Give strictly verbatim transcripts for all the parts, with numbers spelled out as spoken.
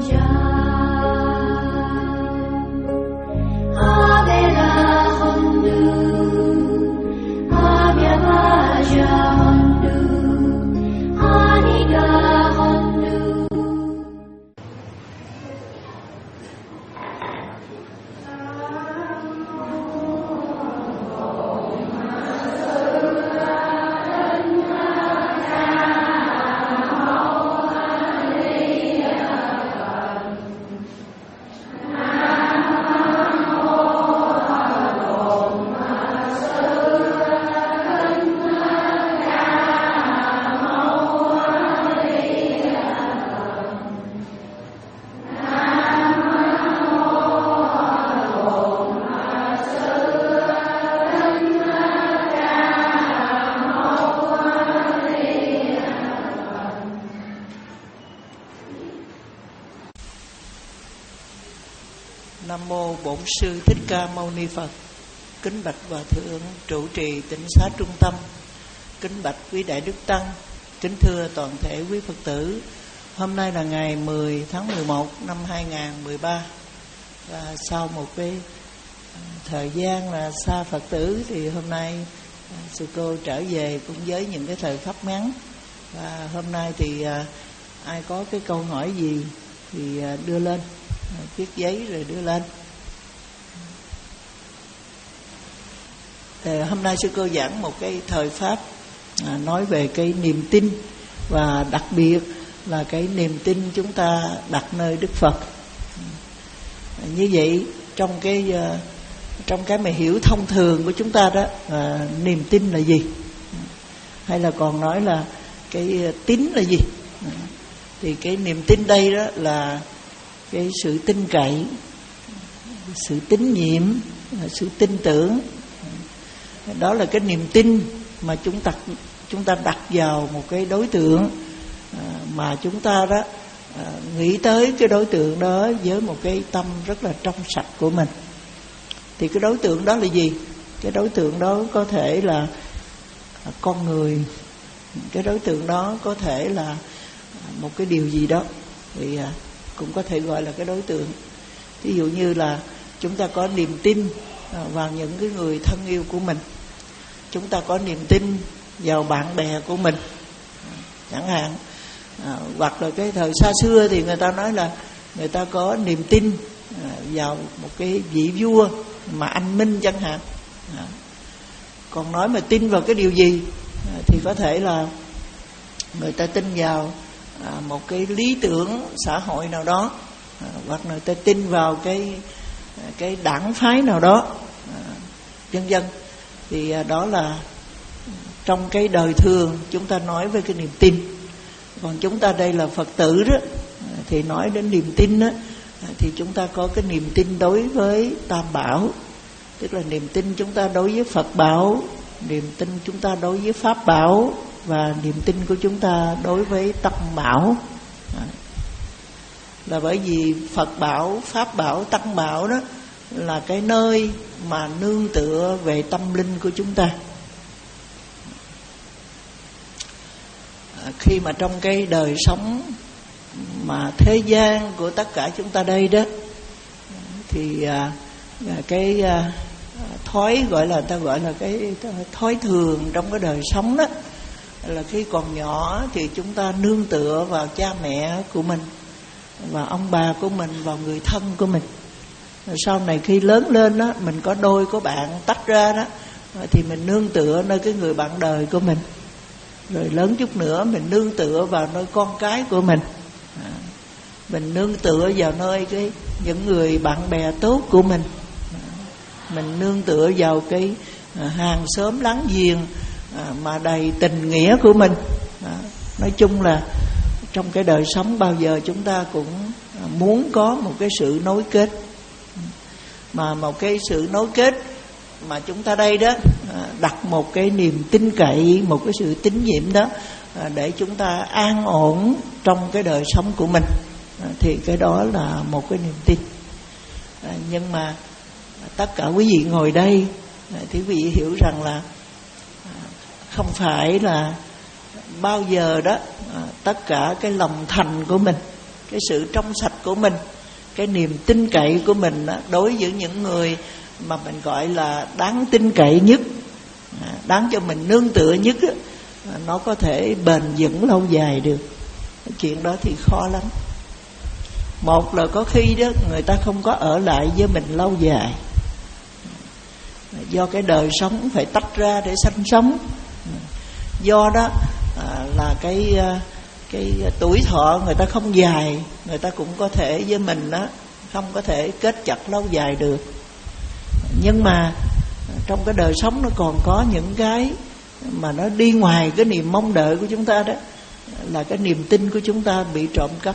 Nam mô Bổn Sư Thích Ca Mâu Ni Phật. Kính bạch Hòa Thượng trụ trì Tịnh Xá Trung Tâm. Kính bạch quý Đại Đức Tăng. Kính thưa toàn thể quý Phật tử. Hôm nay là ngày mười tháng mười một năm hai nghìn không trăm mười ba. Và sau một cái thời gian là xa Phật tử thì hôm nay sư cô trở về cũng với những cái thời khắc ngắn. Và hôm nay thì ai có cái câu hỏi gì thì đưa lên, viết giấy rồi đưa lên. Thì hôm nay sư cô giảng một cái thời pháp à, nói về cái niềm tin, và đặc biệt là cái niềm tin chúng ta đặt nơi Đức Phật. À, như vậy trong cái uh, trong cái mà hiểu thông thường của chúng ta đó, à, niềm tin là gì, hay là còn nói là cái tín là gì? À, thì cái niềm tin đây đó là cái sự tin cậy, sự tín nhiệm, sự tin tưởng. Đó là cái niềm tin mà chúng ta chúng ta đặt vào một cái đối tượng mà chúng ta đó nghĩ tới cái đối tượng đó với một cái tâm rất là trong sạch của mình. Thì cái đối tượng đó là gì? Cái đối tượng đó có thể là con người, cái đối tượng đó có thể là một cái điều gì đó, thì cũng có thể gọi là cái đối tượng. Ví dụ như là chúng ta có niềm tin vào những cái người thân yêu của mình, chúng ta có niềm tin vào bạn bè của mình chẳng hạn. À, hoặc là cái thời xa xưa thì người ta nói là người ta có niềm tin vào một cái vị vua mà anh minh chẳng hạn. À, còn nói mà tin vào cái điều gì à, thì có thể là người ta tin vào à, một cái lý tưởng xã hội nào đó, à, hoặc người ta tin vào cái cái đảng phái nào đó, à, vân vân. Thì à, đó là trong cái đời thường chúng ta nói về cái niềm tin. Còn chúng ta đây là Phật tử đó, thì nói đến niềm tin đó, thì chúng ta có cái niềm tin đối với Tam Bảo, tức là niềm tin chúng ta đối với Phật Bảo, niềm tin chúng ta đối với Pháp Bảo, và niềm tin của chúng ta đối với Tăng Bảo. Là bởi vì Phật Bảo, Pháp Bảo, Tăng Bảo đó là cái nơi mà nương tựa về tâm linh của chúng ta. Khi mà trong cái đời sống mà thế gian của tất cả chúng ta đây đó, thì cái thói gọi là ta gọi là cái thói thường trong cái đời sống đó là khi còn nhỏ thì chúng ta nương tựa vào cha mẹ của mình và ông bà của mình, vào người thân của mình. Rồi sau này khi lớn lên đó, mình có đôi có bạn tách ra đó, thì mình nương tựa nơi cái người bạn đời của mình. Rồi lớn chút nữa mình nương tựa vào nơi con cái của mình, à, mình nương tựa vào nơi cái những người bạn bè tốt của mình, à, mình nương tựa vào cái à, hàng xóm láng giềng à, mà đầy tình nghĩa của mình. à, Nói chung là trong cái đời sống bao giờ chúng ta cũng à, muốn có một cái sự nối kết, mà một cái sự nối kết mà chúng ta đây đó đặt một cái niềm tin cậy, một cái sự tín nhiệm đó để chúng ta an ổn trong cái đời sống của mình, thì cái đó là một cái niềm tin. Nhưng mà tất cả quý vị ngồi đây thì quý vị hiểu rằng là không phải là bao giờ đó tất cả cái lòng thành của mình, cái sự trong sạch của mình, cái niềm tin cậy của mình đó, đối với những người mà mình gọi là đáng tin cậy nhất, đáng cho mình nương tựa nhất đó, nó có thể bền vững lâu dài được. Cái chuyện đó thì khó lắm. Một là có khi đó người ta không có ở lại với mình lâu dài, do cái đời sống phải tách ra để sanh sống. Do đó à, là cái cái tuổi thọ người ta không dài, người ta cũng có thể với mình đó không có thể kết chặt lâu dài được. Nhưng mà trong cái đời sống nó còn có những cái mà nó đi ngoài cái niềm mong đợi của chúng ta, đó là cái niềm tin của chúng ta bị trộm cắp.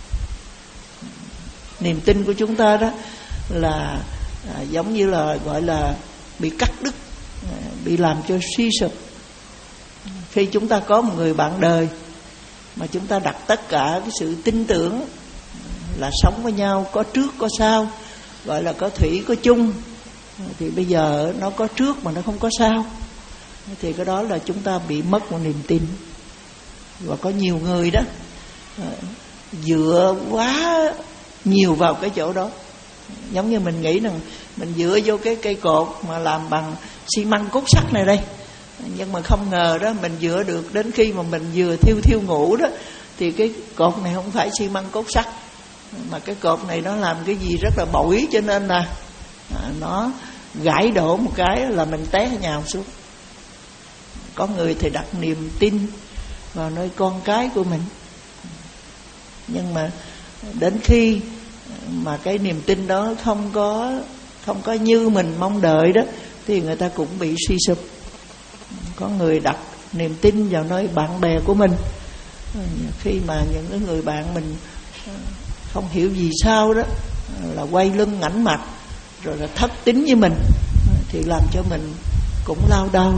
Niềm tin của chúng ta đó là à, giống như là gọi là bị cắt đứt, à, bị làm cho suy sụp. Khi chúng ta có một người bạn đời mà chúng ta đặt tất cả cái sự tin tưởng là sống với nhau có trước có sau, gọi là có thủy có chung, thì bây giờ nó có trước mà nó không có sau, thì cái đó là chúng ta bị mất một niềm tin. Và có nhiều người đó dựa quá nhiều vào cái chỗ đó, giống như mình nghĩ rằng mình dựa vô cái cây cột mà làm bằng xi măng cốt sắt này đây, nhưng mà không ngờ đó mình dựa được đến khi mà mình vừa thiêu thiêu ngủ đó, thì cái cột này không phải xi măng cốt sắt, mà cái cột này nó làm cái gì rất là bội, cho nên là à, nó gãy đổ một cái là mình té nhào xuống. Có người thì đặt niềm tin vào nơi con cái của mình, nhưng mà đến khi mà cái niềm tin đó không có không có như mình mong đợi đó, thì người ta cũng bị suy sụp. Có người đặt niềm tin vào nơi bạn bè của mình, khi mà những cái người bạn mình không hiểu vì sao đó là quay lưng ngảnh mặt, rồi là thất tín với mình, thì làm cho mình cũng lao đao.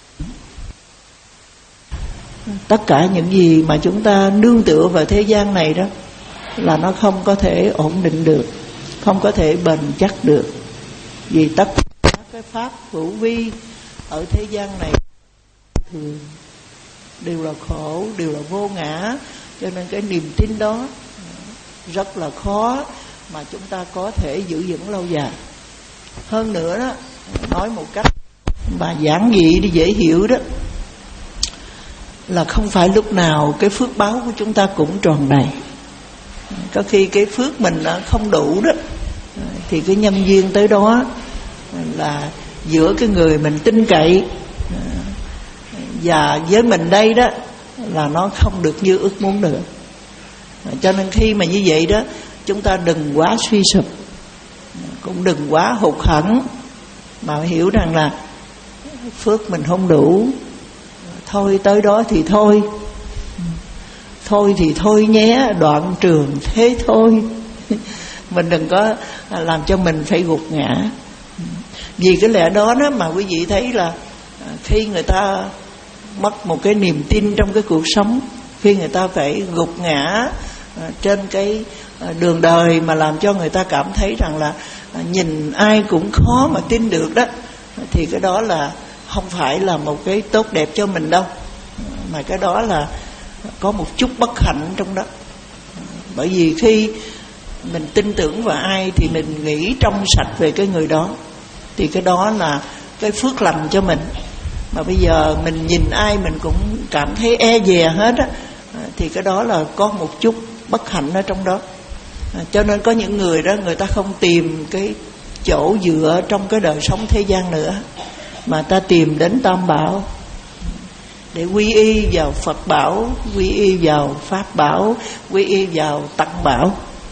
Tất cả những gì mà chúng ta nương tựa vào thế gian này đó là nó không có thể ổn định được, không có thể bền chắc được. Vì tất cả các cái pháp hữu vi ở thế gian này thường đều là khổ, đều là vô ngã, cho nên cái niềm tin đó rất là khó mà chúng ta có thể giữ vững lâu dài. Hơn nữa đó, nói một cách mà giản dị để dễ hiểu đó, là không phải lúc nào cái phước báo của chúng ta cũng tròn đầy. Có khi cái phước mình không đủ đó, thì cái nhân duyên tới đó là giữa cái người mình tin cậy và với mình đây đó là nó không được như ước muốn được. Cho nên khi mà như vậy đó, chúng ta đừng quá suy sụp, cũng đừng quá hụt hẫng, mà hiểu rằng là phước mình không đủ, thôi tới đó thì thôi, thôi thì thôi nhé, đoạn trường thế thôi. Mình đừng có làm cho mình phải gục ngã. Vì cái lẽ đó đó mà quý vị thấy là khi người ta mất một cái niềm tin trong cái cuộc sống, khi người ta phải gục ngã trên cái đường đời mà làm cho người ta cảm thấy rằng là nhìn ai cũng khó mà tin được đó, thì cái đó là không phải là một cái tốt đẹp cho mình đâu, mà cái đó là có một chút bất hạnh trong đó. Bởi vì khi mình tin tưởng vào ai thì mình nghĩ trong sạch về cái người đó, thì cái đó là cái phước lành cho mình. Mà bây giờ mình nhìn ai mình cũng cảm thấy e dè hết á, thì cái đó là có một chút bất hạnh ở trong đó. Cho nên có những người đó, người ta không tìm cái chỗ dựa trong cái đời sống thế gian nữa, mà ta tìm đến Tam Bảo để quy y vào Phật Bảo, quy y vào Pháp Bảo, quy y vào Tăng Bảo.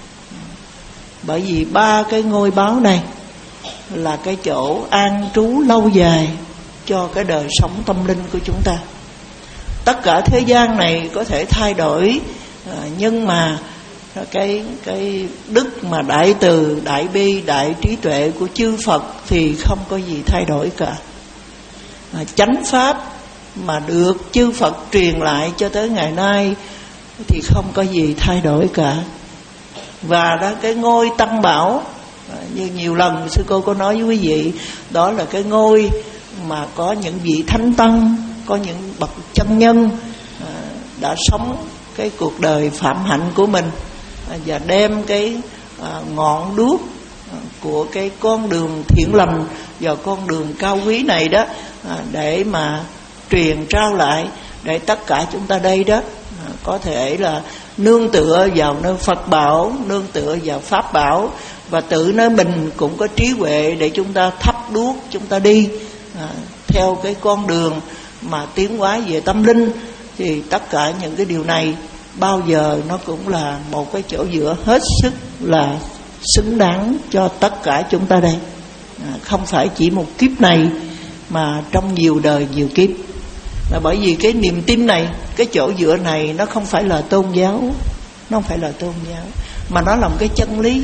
Bởi vì ba cái ngôi báo này là cái chỗ an trú lâu dài cho cái đời sống tâm linh của chúng ta. Tất cả thế gian này có thể thay đổi, nhưng mà cái cái đức mà đại từ, đại bi, đại trí tuệ của chư Phật thì không có gì thay đổi cả. Chánh pháp mà được chư Phật truyền lại cho tới ngày nay thì không có gì thay đổi cả. Và đó, cái ngôi Tăng Bảo, như nhiều lần sư cô có nói với quý vị, đó là cái ngôi mà có những vị thánh tăng, có những bậc chân nhân đã sống cái cuộc đời phạm hạnh của mình và đem cái à, ngọn đuốc của cái con đường thiện lành và con đường cao quý này đó à, để mà truyền trao lại, để tất cả chúng ta đây đó à, có thể là nương tựa vào nơi Phật bảo, nương tựa vào Pháp bảo, và tự nơi mình cũng có trí huệ để chúng ta thắp đuốc, chúng ta đi à, theo cái con đường mà tiến hóa về tâm linh. Thì tất cả những cái điều này bao giờ nó cũng là một cái chỗ dựa hết sức là xứng đáng cho tất cả chúng ta đây à, không phải chỉ một kiếp này mà trong nhiều đời nhiều kiếp. Là bởi vì cái niềm tin này, cái chỗ dựa này nó không phải là tôn giáo, nó không phải là tôn giáo mà nó là một cái chân lý.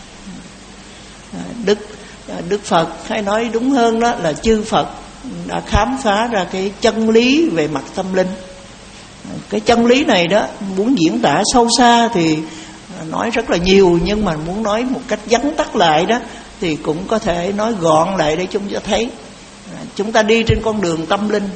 à, Đức Đức Phật, hay nói đúng hơn đó là chư Phật đã khám phá ra cái chân lý về mặt tâm linh. Cái chân lý này đó muốn diễn tả sâu xa thì nói rất là nhiều, nhưng mà muốn nói một cách vắn tắt lại đó thì cũng có thể nói gọn lại để chúng ta thấy chúng ta đi trên con đường tâm linh.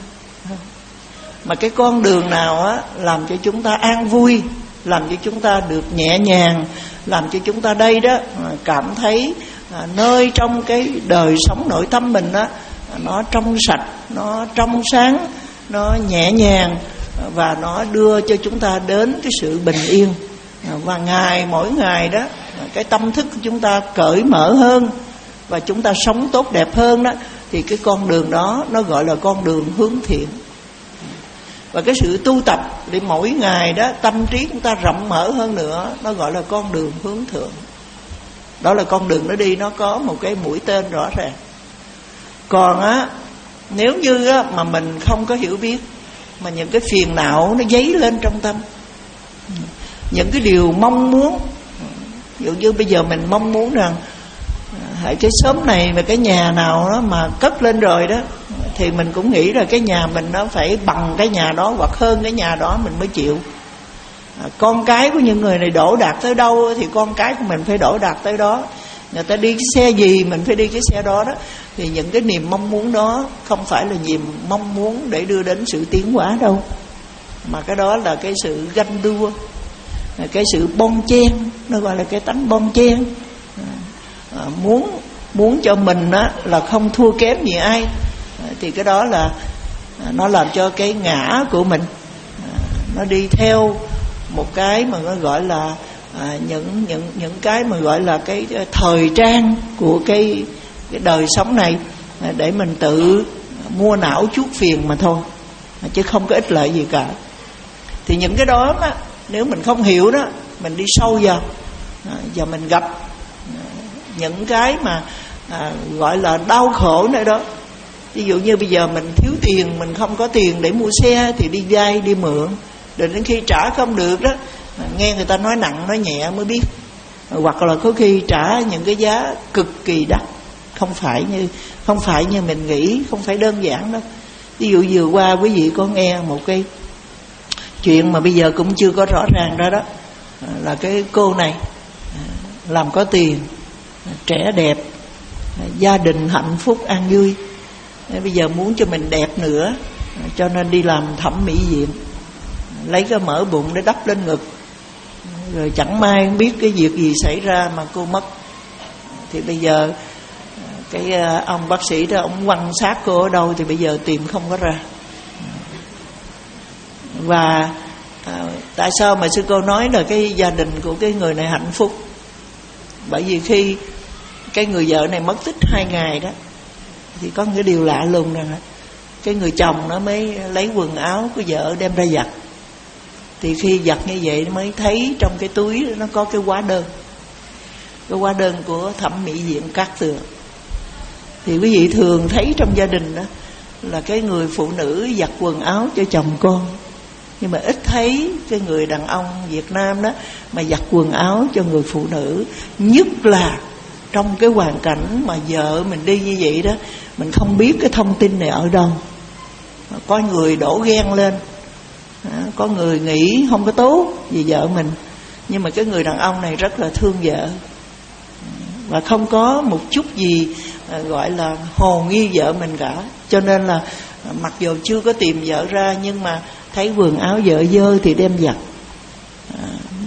Mà cái con đường nào á làm cho chúng ta an vui, làm cho chúng ta được nhẹ nhàng, làm cho chúng ta đây đó cảm thấy à, nơi trong cái đời sống nội tâm mình đó nó trong sạch, nó trong sáng, nó nhẹ nhàng, và nó đưa cho chúng ta đến cái sự bình yên. Và ngày mỗi ngày đó cái tâm thức của chúng ta cởi mở hơn và chúng ta sống tốt đẹp hơn đó, thì cái con đường đó nó gọi là con đường hướng thiện. Và cái sự tu tập để mỗi ngày đó tâm trí chúng ta rộng mở hơn nữa, nó gọi là con đường hướng thượng. Đó là con đường nó đi, nó có một cái mũi tên rõ ràng. Còn á, nếu như á, mà mình không có hiểu biết, mà những cái phiền não nó dấy lên trong tâm, những cái điều mong muốn, ví dụ như bây giờ mình mong muốn rằng hãy cái xóm này mà cái nhà nào đó mà cất lên rồi đó, thì mình cũng nghĩ là cái nhà mình nó phải bằng cái nhà đó hoặc hơn cái nhà đó mình mới chịu. à, Con cái của những người này đổ đạt tới đâu thì con cái của mình phải đổ đạt tới đó. Người ta đi cái xe gì mình phải đi cái xe đó đó. Thì những cái niềm mong muốn đó không phải là niềm mong muốn để đưa đến sự tiến hóa đâu, mà cái đó là cái sự ganh đua, là cái sự bon chen, nó gọi là cái tánh bon chen. à, Muốn muốn cho mình á, là không thua kém gì ai, à, thì cái đó là à, nó làm cho cái ngã của mình à, nó đi theo một cái mà nó gọi là à, những những những cái mà gọi là cái thời trang của cái cái đời sống này, à, để mình tự mua não chuốc phiền mà thôi, à, chứ không có ích lợi gì cả. Thì những cái đó á, nếu mình không hiểu đó, mình đi sâu vào à, và mình gặp à, những cái mà à, gọi là đau khổ nữa đó. Ví dụ như bây giờ mình thiếu tiền, mình không có tiền để mua xe thì đi vay đi mượn, rồi đến khi trả không được đó, nghe người ta nói nặng nói nhẹ mới biết, hoặc là có khi trả những cái giá cực kỳ đắt, không phải như không phải như mình nghĩ, không phải đơn giản đâu. Ví dụ vừa qua quý vị có nghe một cái chuyện mà bây giờ cũng chưa có rõ ràng ra đó, là cái cô này làm có tiền, trẻ đẹp, gia đình hạnh phúc an vui. Bây giờ muốn cho mình đẹp nữa, cho nên đi làm thẩm mỹ viện, lấy cái mỡ bụng để đắp lên ngực, rồi chẳng may không biết cái việc gì xảy ra mà cô mất. Thì bây giờ cái ông bác sĩ đó, ông quan sát cô ở đâu thì bây giờ tìm không có ra. Và à, tại sao mà sư cô nói là cái gia đình của cái người này hạnh phúc? Bởi vì khi cái người vợ này mất tích hai ngày đó, thì có một cái điều lạ lùng rằng cái người chồng nó mới lấy quần áo của vợ đem ra giặt. Thì khi giặt như vậy mới thấy trong cái túi nó có cái hóa đơn, cái hóa đơn của thẩm mỹ viện Cát Tường. Thì quý vị thường thấy trong gia đình đó là cái người phụ nữ giặt quần áo cho chồng con, nhưng mà ít thấy cái người đàn ông Việt Nam đó mà giặt quần áo cho người phụ nữ. Nhất là trong cái hoàn cảnh mà vợ mình đi như vậy đó, mình không biết cái thông tin này ở đâu. Có người đổ ghen lên, có người nghĩ không có tốt vì vợ mình, nhưng mà cái người đàn ông này rất là thương vợ và không có một chút gì gọi là hồ nghi vợ mình cả. Cho nên là mặc dù chưa có tìm vợ ra, nhưng mà thấy quần áo vợ dơ thì đem giặt.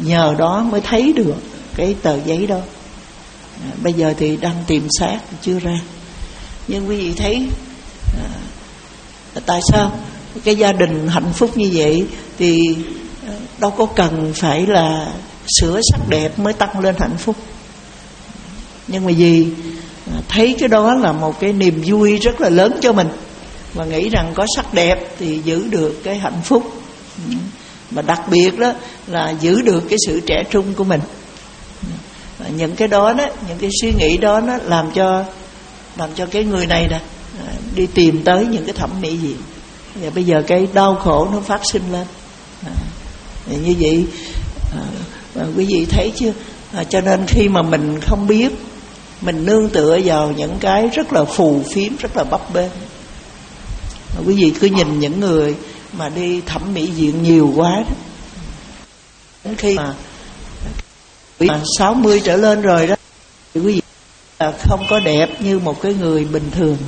nhờ đó mới thấy được cái tờ giấy đó. À, bây giờ thì đang tìm xác chưa ra. Nhưng quý vị thấy à, tại sao cái gia đình hạnh phúc như vậy thì đâu có cần phải là sửa sắc đẹp mới tăng lên hạnh phúc. Nhưng mà vì thấy cái đó là một cái niềm vui rất là lớn cho mình, và nghĩ rằng có sắc đẹp thì giữ được cái hạnh phúc, mà đặc biệt đó là giữ được cái sự trẻ trung của mình. Những cái đó đó, những cái suy nghĩ đó nó làm cho làm cho cái người này nè đi tìm tới những cái thẩm mỹ viện. Và bây giờ cái đau khổ nó phát sinh lên. À, như vậy à, quý vị thấy chưa? À, cho nên khi mà mình không biết, mình nương tựa vào những cái rất là phù phiếm, rất là bấp bênh. À, quý vị cứ nhìn những người mà đi thẩm mỹ viện nhiều quá đó, đến khi mà, mà sáu mươi trở lên rồi đó, thì quý vị là không có đẹp như một cái người bình thường.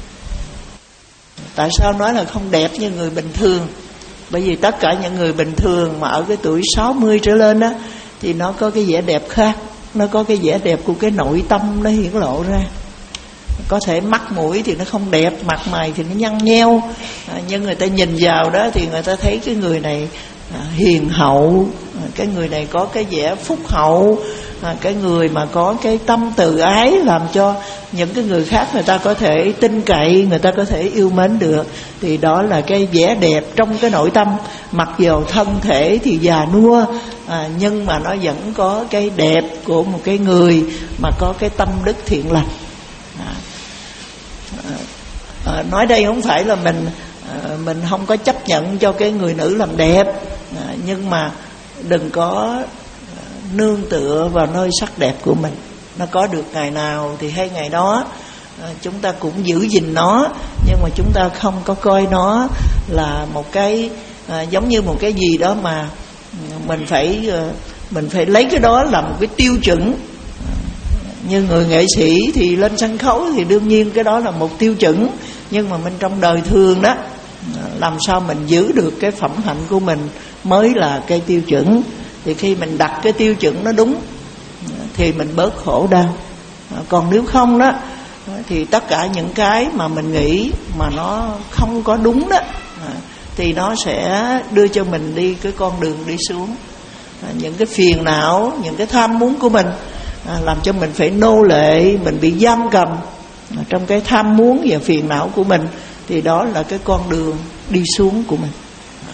Tại sao nói là không đẹp như người bình thường? Bởi vì tất cả những người bình thường mà ở cái tuổi sáu mươi trở lên đó, thì nó có cái vẻ đẹp khác. Nó có cái vẻ đẹp của cái nội tâm nó hiển lộ ra. Có thể mắt mũi thì nó không đẹp, mặt mày thì nó nhăn nheo, à, nhưng người ta nhìn vào đó thì người ta thấy cái người này à, hiền hậu, à, cái người này có cái vẻ phúc hậu, à, cái người mà có cái tâm từ ái, làm cho những cái người khác người ta có thể tin cậy, người ta có thể yêu mến được. Thì đó là cái vẻ đẹp trong cái nội tâm. Mặc dù thân thể thì già nua, à, nhưng mà nó vẫn có cái đẹp của một cái người mà có cái tâm đức thiện lành. à, à, nói đây không phải là mình à, mình không có chấp nhận cho cái người nữ làm đẹp, à, nhưng mà đừng có nương tựa vào nơi sắc đẹp của mình. Nó có được ngày nào thì hay ngày đó, à, chúng ta cũng giữ gìn nó, nhưng mà chúng ta không có coi nó là một cái à, giống như một cái gì đó mà mình phải à, mình phải lấy cái đó làm một cái tiêu chuẩn. Như người nghệ sĩ thì lên sân khấu thì đương nhiên cái đó là một tiêu chuẩn, nhưng mà mình trong đời thường đó, làm sao mình giữ được cái phẩm hạnh của mình mới là cái tiêu chuẩn. Thì khi mình đặt cái tiêu chuẩn nó đúng thì mình bớt khổ đau. Còn nếu không đó thì tất cả những cái mà mình nghĩ mà nó không có đúng đó thì nó sẽ đưa cho mình đi cái con đường đi xuống. Những cái phiền não, những cái tham muốn của mình À, làm cho mình phải nô lệ, mình bị giam cầm à, trong cái tham muốn và phiền não của mình, thì đó là cái con đường đi xuống của mình. à.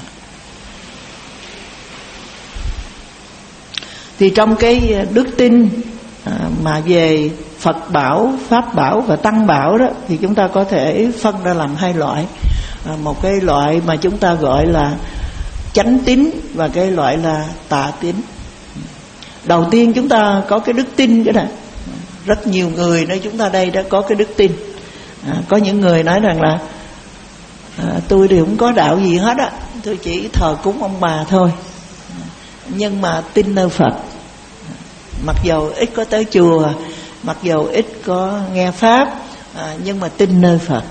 Thì trong cái đức tin à, mà về Phật bảo, Pháp bảo và Tăng bảo đó, thì chúng ta có thể phân ra làm hai loại. à, Một cái loại mà chúng ta gọi là chánh tín, và cái loại là tà tín. Đầu tiên chúng ta có cái đức tin cái này. Rất nhiều người nơi chúng ta đây đã có cái đức tin. à, Có những người nói rằng là à, tôi thì không có đạo gì hết á, tôi chỉ thờ cúng ông bà thôi, nhưng mà tin nơi Phật. Mặc dầu ít có tới chùa, mặc dầu ít có nghe Pháp, à, nhưng mà tin nơi Phật.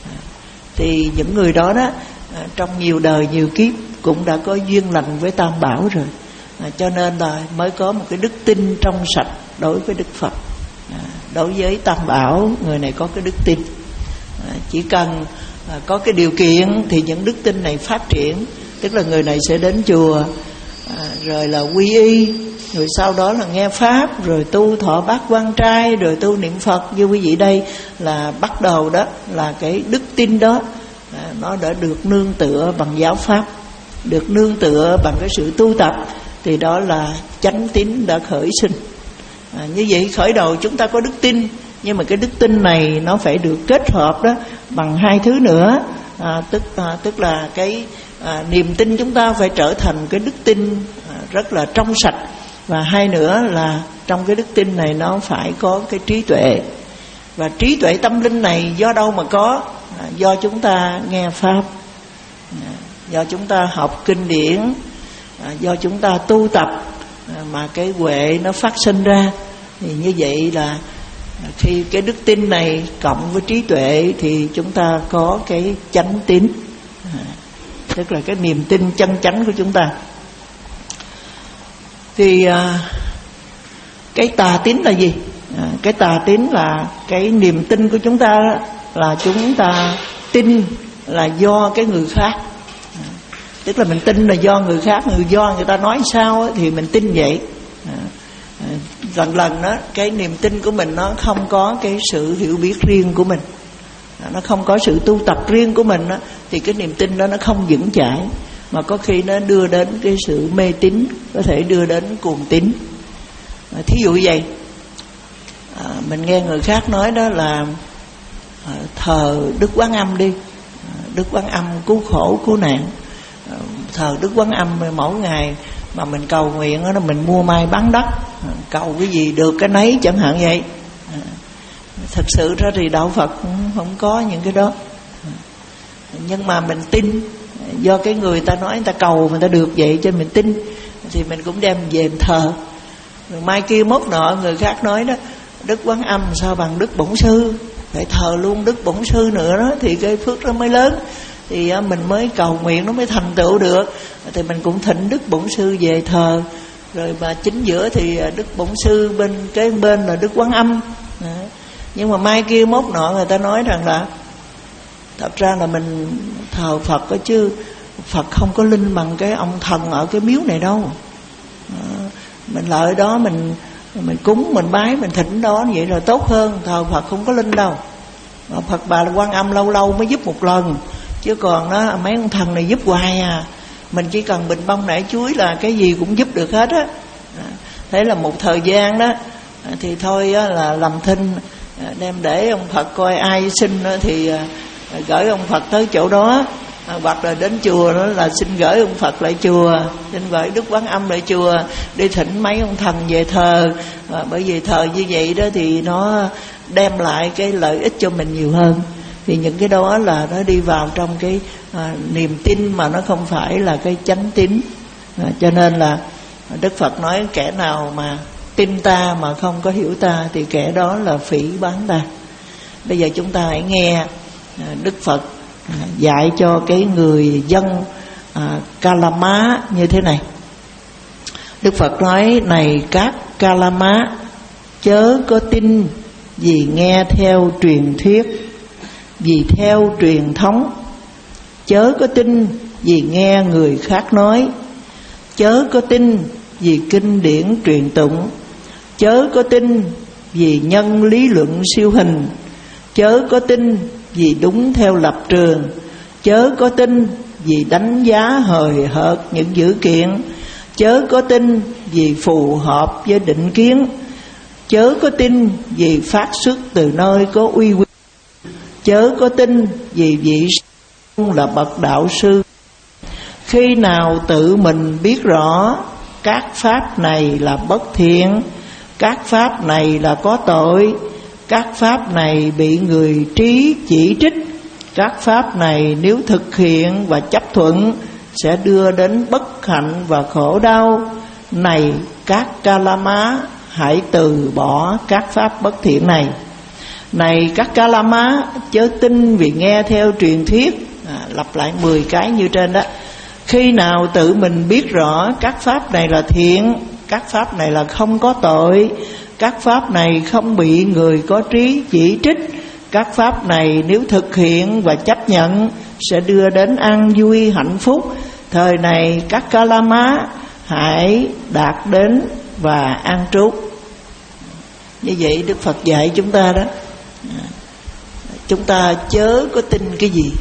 Thì những người đó đó à, trong nhiều đời nhiều kiếp cũng đã có duyên lành với Tam Bảo rồi. À, cho nên là mới có một cái đức tin trong sạch đối với Đức Phật. à, Đối với Tam Bảo, người này có cái đức tin. à, Chỉ cần à, có cái điều kiện thì những đức tin này phát triển. Tức là người này sẽ đến chùa, à, rồi là quy y, rồi sau đó là nghe Pháp, rồi tu thọ bát quan trai, rồi tu niệm Phật. Như quý vị đây là bắt đầu đó là cái đức tin đó, à, nó đã được nương tựa bằng giáo Pháp, được nương tựa bằng cái sự tu tập, thì đó là chánh tín đã khởi sinh. à, Như vậy khởi đầu chúng ta có đức tin, nhưng mà cái đức tin này nó phải được kết hợp đó bằng hai thứ nữa. à, tức, à, tức là cái à, niềm tin chúng ta phải trở thành cái đức tin à, rất là trong sạch. Và hai nữa là trong cái đức tin này nó phải có cái trí tuệ. Và trí tuệ tâm linh này do đâu mà có? à, Do chúng ta nghe Pháp, à, do chúng ta học kinh điển, À, do chúng ta tu tập à, mà cái huệ nó phát sinh ra. Thì như vậy là khi cái đức tin này cộng với trí tuệ thì chúng ta có cái chánh tín, à, tức là cái niềm tin chân chánh của chúng ta. Thì à, cái tà tín là gì? À, cái tà tín là cái niềm tin của chúng ta đó, là chúng ta tin là do cái người khác. À, tức là mình tin là do người khác, người do người ta nói sao ấy, thì mình tin vậy. À, à, lần lần đó cái niềm tin của mình nó không có cái sự hiểu biết riêng của mình, à, nó không có sự tu tập riêng của mình đó, thì cái niềm tin đó nó không vững chãi, mà có khi nó đưa đến cái sự mê tín, có thể đưa đến cuồng tín. À, thí dụ vậy, à, mình nghe người khác nói đó là à, thờ Đức Quán Âm đi, à, Đức Quán Âm cứu khổ cứu nạn, à, thờ Đức Quán Âm mỗi ngày mà mình cầu nguyện đó, mình mua mai bán đất, à, cầu cái gì được cái nấy chẳng hạn vậy. À, thật sự ra thì đạo Phật cũng không có những cái đó, à, nhưng mà mình tin do cái người ta nói, người ta cầu người ta được vậy cho mình tin, thì mình cũng đem về thờ. Rồi mai kia mốt nọ người khác nói đó, Đức Quán Âm sao bằng Đức Bổn Sư, phải thờ luôn Đức Bổn Sư nữa đó, thì cái phước nó mới lớn, thì mình mới cầu nguyện nó mới thành tựu được. Thì mình cũng thỉnh Đức Bổn Sư về thờ. Rồi mà chính giữa thì Đức Bổn Sư, bên cái bên là Đức Quán Âm. Đó. Nhưng mà mai kia mốt nọ người ta nói rằng là thật ra là mình thờ Phật đó, chứ Phật không có linh bằng cái ông thần ở cái miếu này đâu. Đó. Mình lợi đó mình mình cúng, mình bái, mình thỉnh đó, vậy là tốt hơn. Thờ Phật không có linh đâu. Phật Bà là Quan Âm lâu lâu mới giúp một lần, chứ còn đó mấy ông thần này giúp hoài à. Mình chỉ cần bình bông nải chuối là cái gì cũng giúp được hết á. Thế là một thời gian đó thì thôi là làm thinh, đem để ông Phật coi ai xin thì gửi ông Phật tới chỗ đó, hoặc là đến chùa đó là xin gửi ông Phật lại chùa, xin gửi Đức Quán Âm lại chùa, đi thỉnh mấy ông thần về thờ. À, bởi vì thờ như vậy đó thì nó đem lại cái lợi ích cho mình nhiều hơn. Thì những cái đó là nó đi vào trong cái à, niềm tin mà nó không phải là cái chánh tín. À, cho nên là Đức Phật nói kẻ nào mà tin ta mà không có hiểu ta thì kẻ đó là phỉ báng ta. Bây giờ chúng ta hãy nghe à, Đức Phật à, dạy cho cái người dân à, Kalama như thế này. Đức Phật nói: này các Kalama, chớ có tin vì nghe theo truyền thuyết, vì theo truyền thống, chớ có tin vì nghe người khác nói, chớ có tin vì kinh điển truyền tụng, chớ có tin vì nhân lý luận siêu hình, chớ có tin vì đúng theo lập trường, chớ có tin vì đánh giá hời hợt những dữ kiện, chớ có tin vì phù hợp với định kiến, chớ có tin vì phát xuất từ nơi có uy quyền, chớ có tin vì vị là bậc đạo sư. Khi nào tự mình biết rõ các pháp này là bất thiện, các pháp này là có tội, các pháp này bị người trí chỉ trích, các pháp này nếu thực hiện và chấp thuận sẽ đưa đến bất hạnh và khổ đau, này các Kalama, hãy từ bỏ các pháp bất thiện này. Này các Kalama, chớ tin vì nghe theo truyền thuyết. À, lặp lại mười cái như trên đó. Khi nào tự mình biết rõ các pháp này là thiện, các pháp này là không có tội, các pháp này không bị người có trí chỉ trích, các pháp này nếu thực hiện và chấp nhận sẽ đưa đến an vui hạnh phúc, thời này các Kalama hãy đạt đến và an trú. Như vậy Đức Phật dạy chúng ta đó, chúng ta chớ có tin cái gì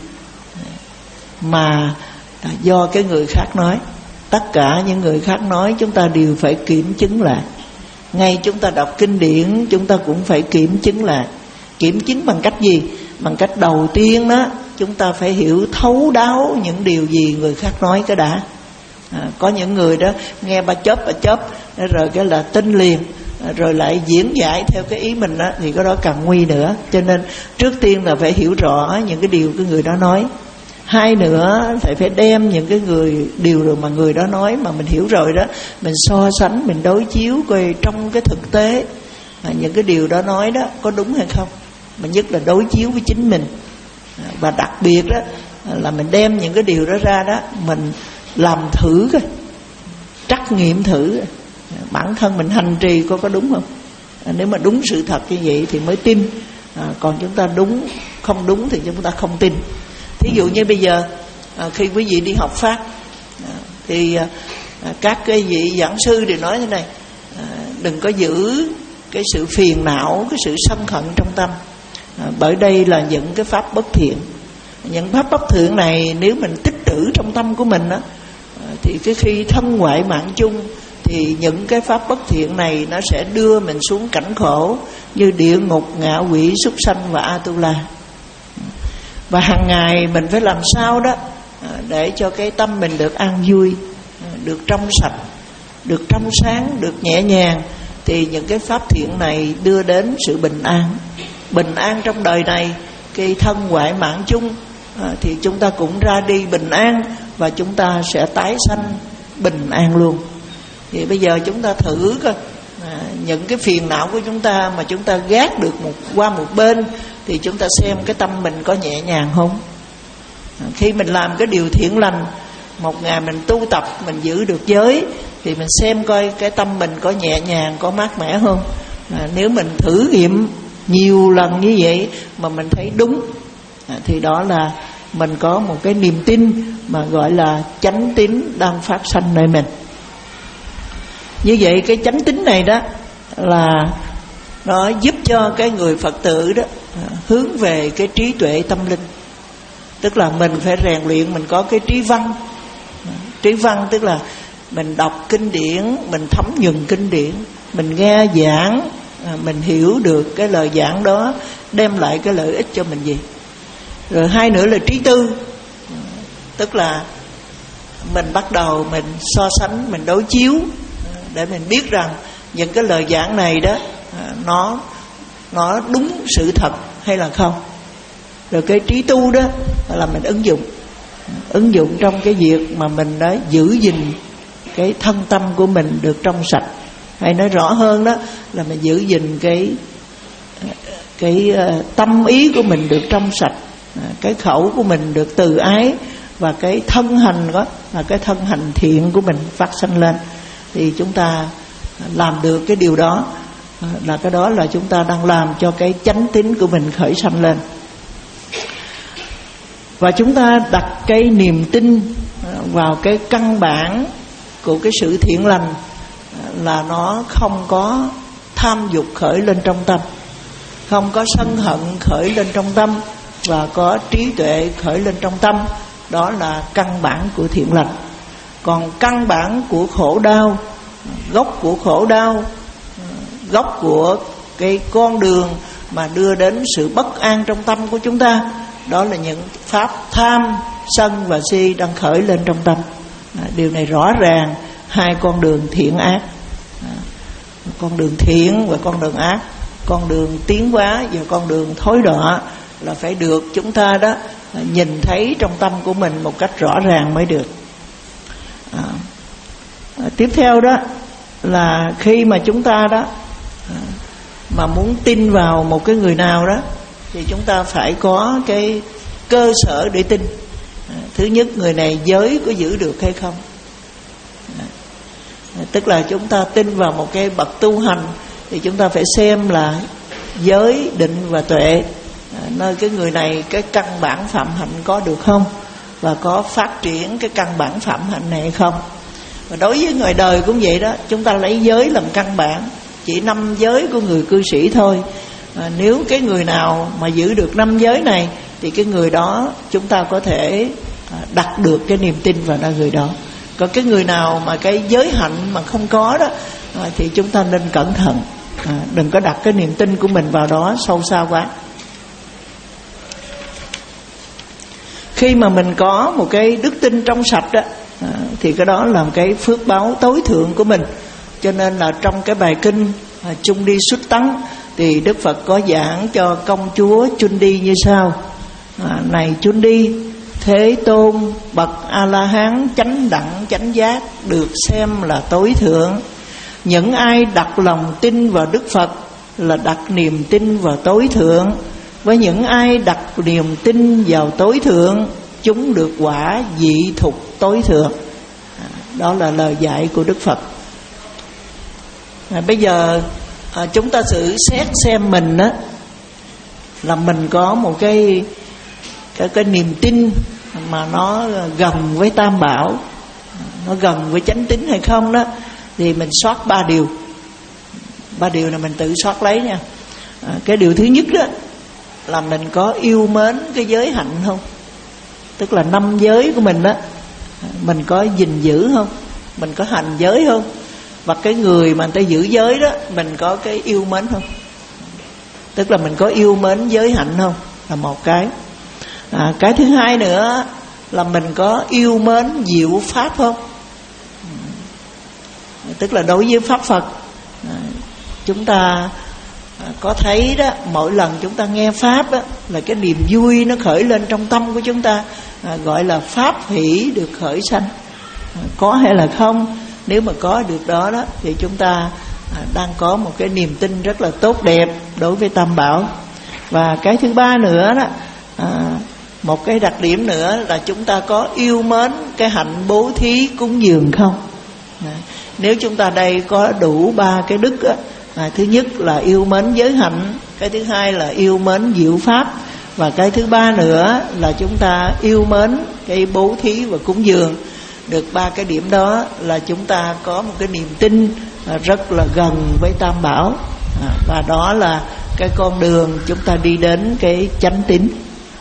mà do cái người khác nói. Tất cả những người khác nói chúng ta đều phải kiểm chứng lại. Ngay chúng ta đọc kinh điển chúng ta cũng phải kiểm chứng lại. Kiểm chứng bằng cách gì? Bằng cách đầu tiên đó, chúng ta phải hiểu thấu đáo những điều gì người khác nói cái đã. À, có những người đó nghe ba chớp ba chớp rồi cái là tin liền, rồi lại diễn giải theo cái ý mình đó, thì cái đó càng nguy nữa. Cho nên trước tiên là phải hiểu rõ những cái điều cái người đó nói. Hai nữa phải phải đem những cái người điều rồi mà người đó nói mà mình hiểu rồi đó, mình so sánh, mình đối chiếu coi trong cái thực tế à, những cái điều đó nói đó có đúng hay không. Mà nhất là đối chiếu với chính mình. À, và đặc biệt đó là mình đem những cái điều đó ra đó, mình làm thử coi, trắc nghiệm thử. bản thân mình hành trì có có đúng không? À, nếu mà đúng sự thật như vậy thì mới tin. À, còn chúng ta đúng không đúng thì chúng ta không tin. Thí dụ như bây giờ à, khi quý vị đi học Pháp à, thì à, các cái vị giảng sư thì nói thế này: à, đừng có giữ cái sự phiền não, cái sự sân hận trong tâm, à, bởi đây là những cái pháp bất thiện. Những pháp bất thiện này nếu mình tích trữ trong tâm của mình á, thì cái khi thân ngoại mạng chung thì những cái pháp bất thiện này nó sẽ đưa mình xuống cảnh khổ như địa ngục, ngạ quỷ, súc sanh và Atula. Và hàng ngày mình phải làm sao đó để cho cái tâm mình được an vui, được trong sạch, được trong sáng, được nhẹ nhàng, thì những cái pháp thiện này đưa đến sự bình an. Bình an trong đời này, cái thân ngoại mạng chung thì chúng ta cũng ra đi bình an, và chúng ta sẽ tái sanh bình an luôn. Thì bây giờ chúng ta thử coi, à, những cái phiền não của chúng ta mà chúng ta gác được một qua một bên, thì chúng ta xem cái tâm mình có nhẹ nhàng không. À, khi mình làm cái điều thiện lành, một ngày mình tu tập, mình giữ được giới, thì mình xem coi cái tâm mình có nhẹ nhàng, có mát mẻ không. À, nếu mình thử nghiệm nhiều lần như vậy mà mình thấy đúng, à, thì đó là mình có một cái niềm tin mà gọi là chánh tín đang phát sanh nơi mình. Như vậy cái chánh tín này đó là nó giúp cho cái người Phật tử đó hướng về cái trí tuệ tâm linh. Tức là mình phải rèn luyện, mình có cái trí văn. Trí văn tức là mình đọc kinh điển, mình thấm nhuần kinh điển, mình nghe giảng, mình hiểu được cái lời giảng đó đem lại cái lợi ích cho mình gì. Rồi hai nữa là trí tư, tức là mình bắt đầu mình so sánh, mình đối chiếu để mình biết rằng những cái lời giảng này đó nó nó đúng sự thật hay là không. Rồi cái trí tu đó là mình ứng dụng ứng dụng trong cái việc mà mình đã giữ gìn cái thân tâm của mình được trong sạch, hay nói rõ hơn đó là mình giữ gìn cái cái tâm ý của mình được trong sạch, cái khẩu của mình được từ ái, và cái thân hành đó là cái thân hành thiện của mình phát sanh lên. Thì chúng ta làm được cái điều đó, là cái đó là chúng ta đang làm cho cái chánh tín của mình khởi sanh lên. Và chúng ta đặt cái niềm tin vào cái căn bản của cái sự thiện lành, là nó không có tham dục khởi lên trong tâm, không có sân hận khởi lên trong tâm, và có trí tuệ khởi lên trong tâm. Đó là căn bản của thiện lành. Còn căn bản của khổ đau, gốc của khổ đau, gốc của cái con đường mà đưa đến sự bất an trong tâm của chúng ta, đó là những pháp tham, sân và si đang khởi lên trong tâm. Điều này rõ ràng hai con đường thiện ác, con đường thiện và con đường ác, con đường tiến hóa và con đường thối đọa, là phải được chúng ta đó nhìn thấy trong tâm của mình một cách rõ ràng mới được. À, tiếp theo đó là khi mà chúng ta đó à, mà muốn tin vào một cái người nào đó, thì chúng ta phải có cái cơ sở để tin. À, thứ nhất, người này giới có giữ được hay không. À, tức là chúng ta tin vào một cái bậc tu hành, thì chúng ta phải xem là giới, định và tuệ, à, nơi cái người này cái căn bản phạm hạnh có được không, và có phát triển cái căn bản phạm hạnh này hay không. Và đối với người đời cũng vậy đó, chúng ta lấy giới làm căn bản, chỉ năm giới của người cư sĩ thôi. À, nếu cái người nào mà giữ được năm giới này, thì cái người đó chúng ta có thể đặt được cái niềm tin vào nơi người đó. Còn cái người nào mà cái giới hạnh mà không có đó, à, thì chúng ta nên cẩn thận, à, đừng có đặt cái niềm tin của mình vào đó sâu xa quá. Khi mà mình có một cái đức tin trong sạch đó, à, thì cái đó là một cái phước báo tối thượng của mình. Cho nên là trong cái bài kinh à, Chung Đi Xuất Tấn, thì Đức Phật có giảng cho công chúa Chung Đi như sau: à, này Chung Đi, Thế Tôn bậc A La Hán chánh đẳng chánh giác được xem là tối thượng. Những ai đặt lòng tin vào Đức Phật là đặt niềm tin vào tối thượng. Với những ai đặt niềm tin vào tối thượng, chúng được quả dị thục tối thượng. à, Đó là lời dạy của Đức Phật. À, bây giờ à, chúng ta thử xét xem mình á, là mình có một cái cái cái niềm tin mà nó gần với Tam Bảo, nó gần với chánh tín hay không đó. Thì mình soát ba điều. Ba điều này mình tự soát lấy nha. À, cái điều thứ nhất đó là mình có yêu mến cái giới hạnh không? Tức là năm giới của mình đó, mình có gìn giữ không? Mình có hành giới không? Và cái người mà người ta giữ giới đó, mình có cái yêu mến không? Tức là mình có yêu mến giới hạnh không? Là một cái. À, cái thứ hai nữa là mình có yêu mến diệu pháp không? Tức là đối với pháp Phật, à, chúng ta có thấy đó, mỗi lần chúng ta nghe pháp đó, là cái niềm vui nó khởi lên trong tâm của chúng ta, à, gọi là pháp hỷ được khởi sanh. À, có hay là không? Nếu mà có được đó đó thì chúng ta à, đang có một cái niềm tin rất là tốt đẹp đối với Tam Bảo. Và cái thứ ba nữa đó, à, một cái đặc điểm nữa là chúng ta có yêu mến cái hạnh bố thí cúng dường không? À, nếu chúng ta đây có đủ ba cái đức đó, à, thứ nhất là yêu mến giới hạnh, cái thứ hai là yêu mến diệu pháp, và cái thứ ba nữa là chúng ta yêu mến cái bố thí và cúng dường. Được ba cái điểm đó là chúng ta có một cái niềm tin rất là gần với Tam Bảo, à, và đó là cái con đường chúng ta đi đến cái chánh tín.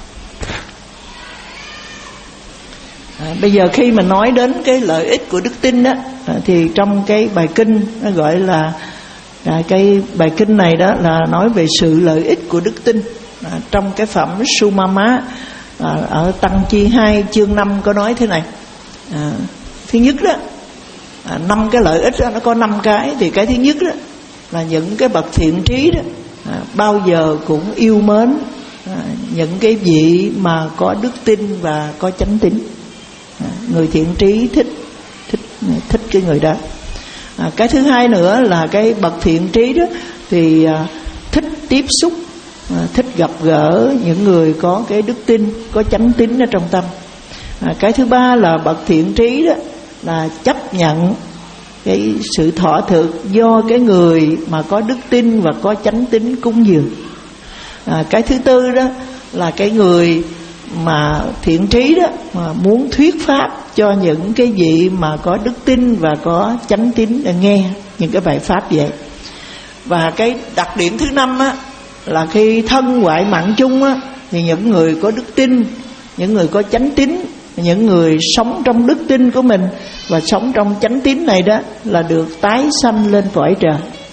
À, bây giờ khi mà nói đến cái lợi ích của đức tin đó, à, thì trong cái bài kinh nó gọi là à, cái bài kinh này đó là nói về sự lợi ích của đức tin. À, trong cái phẩm Sumama, à, ở Tăng Chi hai chương năm có nói thế này. À, thứ nhất đó, à, năm cái lợi ích đó, nó có năm cái. Thì cái thứ nhất đó là những cái bậc thiện trí đó, à, bao giờ cũng yêu mến à, những cái vị mà có đức tin và có chánh tín. À, người thiện trí thích thích thích cái người đó. À, cái thứ hai nữa là cái bậc thiện trí đó thì à, thích tiếp xúc, à, thích gặp gỡ những người có cái đức tin, có chánh tín ở trong tâm. À, cái thứ ba là bậc thiện trí đó là chấp nhận cái sự thọ thực do cái người mà có đức tin và có chánh tín cúng dường. À, cái thứ tư đó là cái người mà thiện trí đó mà muốn thuyết pháp cho những cái vị mà có đức tin và có chánh tín để nghe những cái bài pháp vậy. Và cái đặc điểm thứ năm á là khi thân ngoại mạng chung á, thì những người có đức tin, những người có chánh tín, những người sống trong đức tin của mình và sống trong chánh tín này đó là được tái sanh lên cõi trời.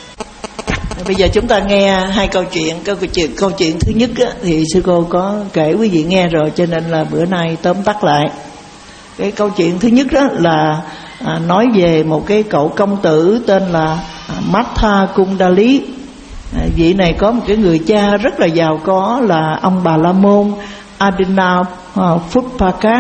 Bây giờ chúng ta nghe hai câu chuyện. Câu chuyện câu chuyện thứ nhất á, thì sư cô có kể quý vị nghe rồi, cho nên là bữa nay tóm tắt lại. Cái câu chuyện thứ nhất đó là à, nói về một cái cậu công tử tên là à, Matha Kundali. À, vị này có một cái người cha rất là giàu có là ông Bà La Môn Adina uh, Phutpaka.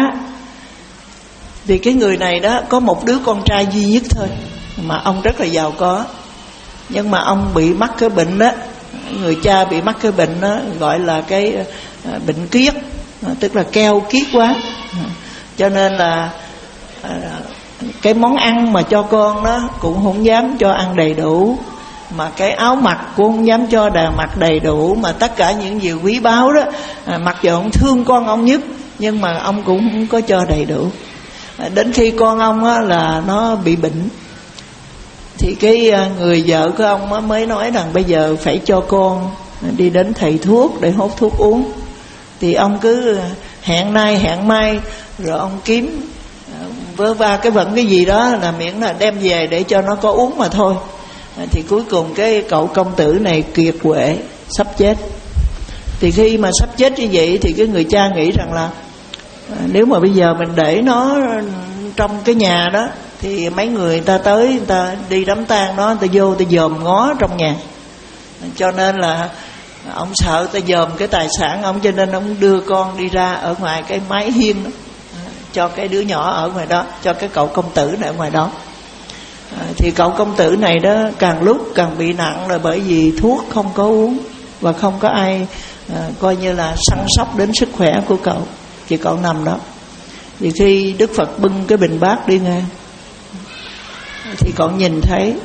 Thì cái người này đó có một đứa con trai duy nhất thôi, mà ông rất là giàu có. Nhưng mà ông bị mắc cái bệnh đó, người cha bị mắc cái bệnh đó gọi là cái uh, bệnh kiết, uh, tức là keo kiết quá. Uh, cho nên là uh, cái món ăn mà cho con đó cũng không dám cho ăn đầy đủ, mà cái áo mặc cũng không dám cho đà mặc đầy đủ, mà tất cả những gì quý báu đó, à, mặc dù ông thương con ông nhất, nhưng mà ông cũng không có cho đầy đủ. À, đến khi con ông á, là nó bị bệnh, thì cái người vợ của ông á, mới nói rằng bây giờ phải cho con đi đến thầy thuốc để hốt thuốc uống. Thì ông cứ hẹn nay hẹn mai, rồi ông kiếm vơ va cái vận cái gì đó là miễn là đem về để cho nó có uống mà thôi. À, thì cuối cùng cái cậu công tử này kiệt quệ, sắp chết. Thì khi mà sắp chết như vậy thì cái người cha nghĩ rằng là à, nếu mà bây giờ mình để nó trong cái nhà đó thì mấy người, người ta tới, người ta đi đám tang đó, người ta vô, người ta dòm ngó trong nhà. Cho nên là ông sợ người ta dòm cái tài sản ông, cho nên ông đưa con đi ra ở ngoài cái mái hiên đó, cho cái đứa nhỏ ở ngoài đó, cho cái cậu công tử này ở ngoài đó. À, thì cậu công tử này đó càng lúc càng bị nặng, là bởi vì thuốc không có uống và không có ai à, coi như là săn sóc đến sức khỏe của cậu, thì cậu nằm đó. Thì khi Đức Phật bưng cái bình bát đi ngang, thì cậu nhìn thấy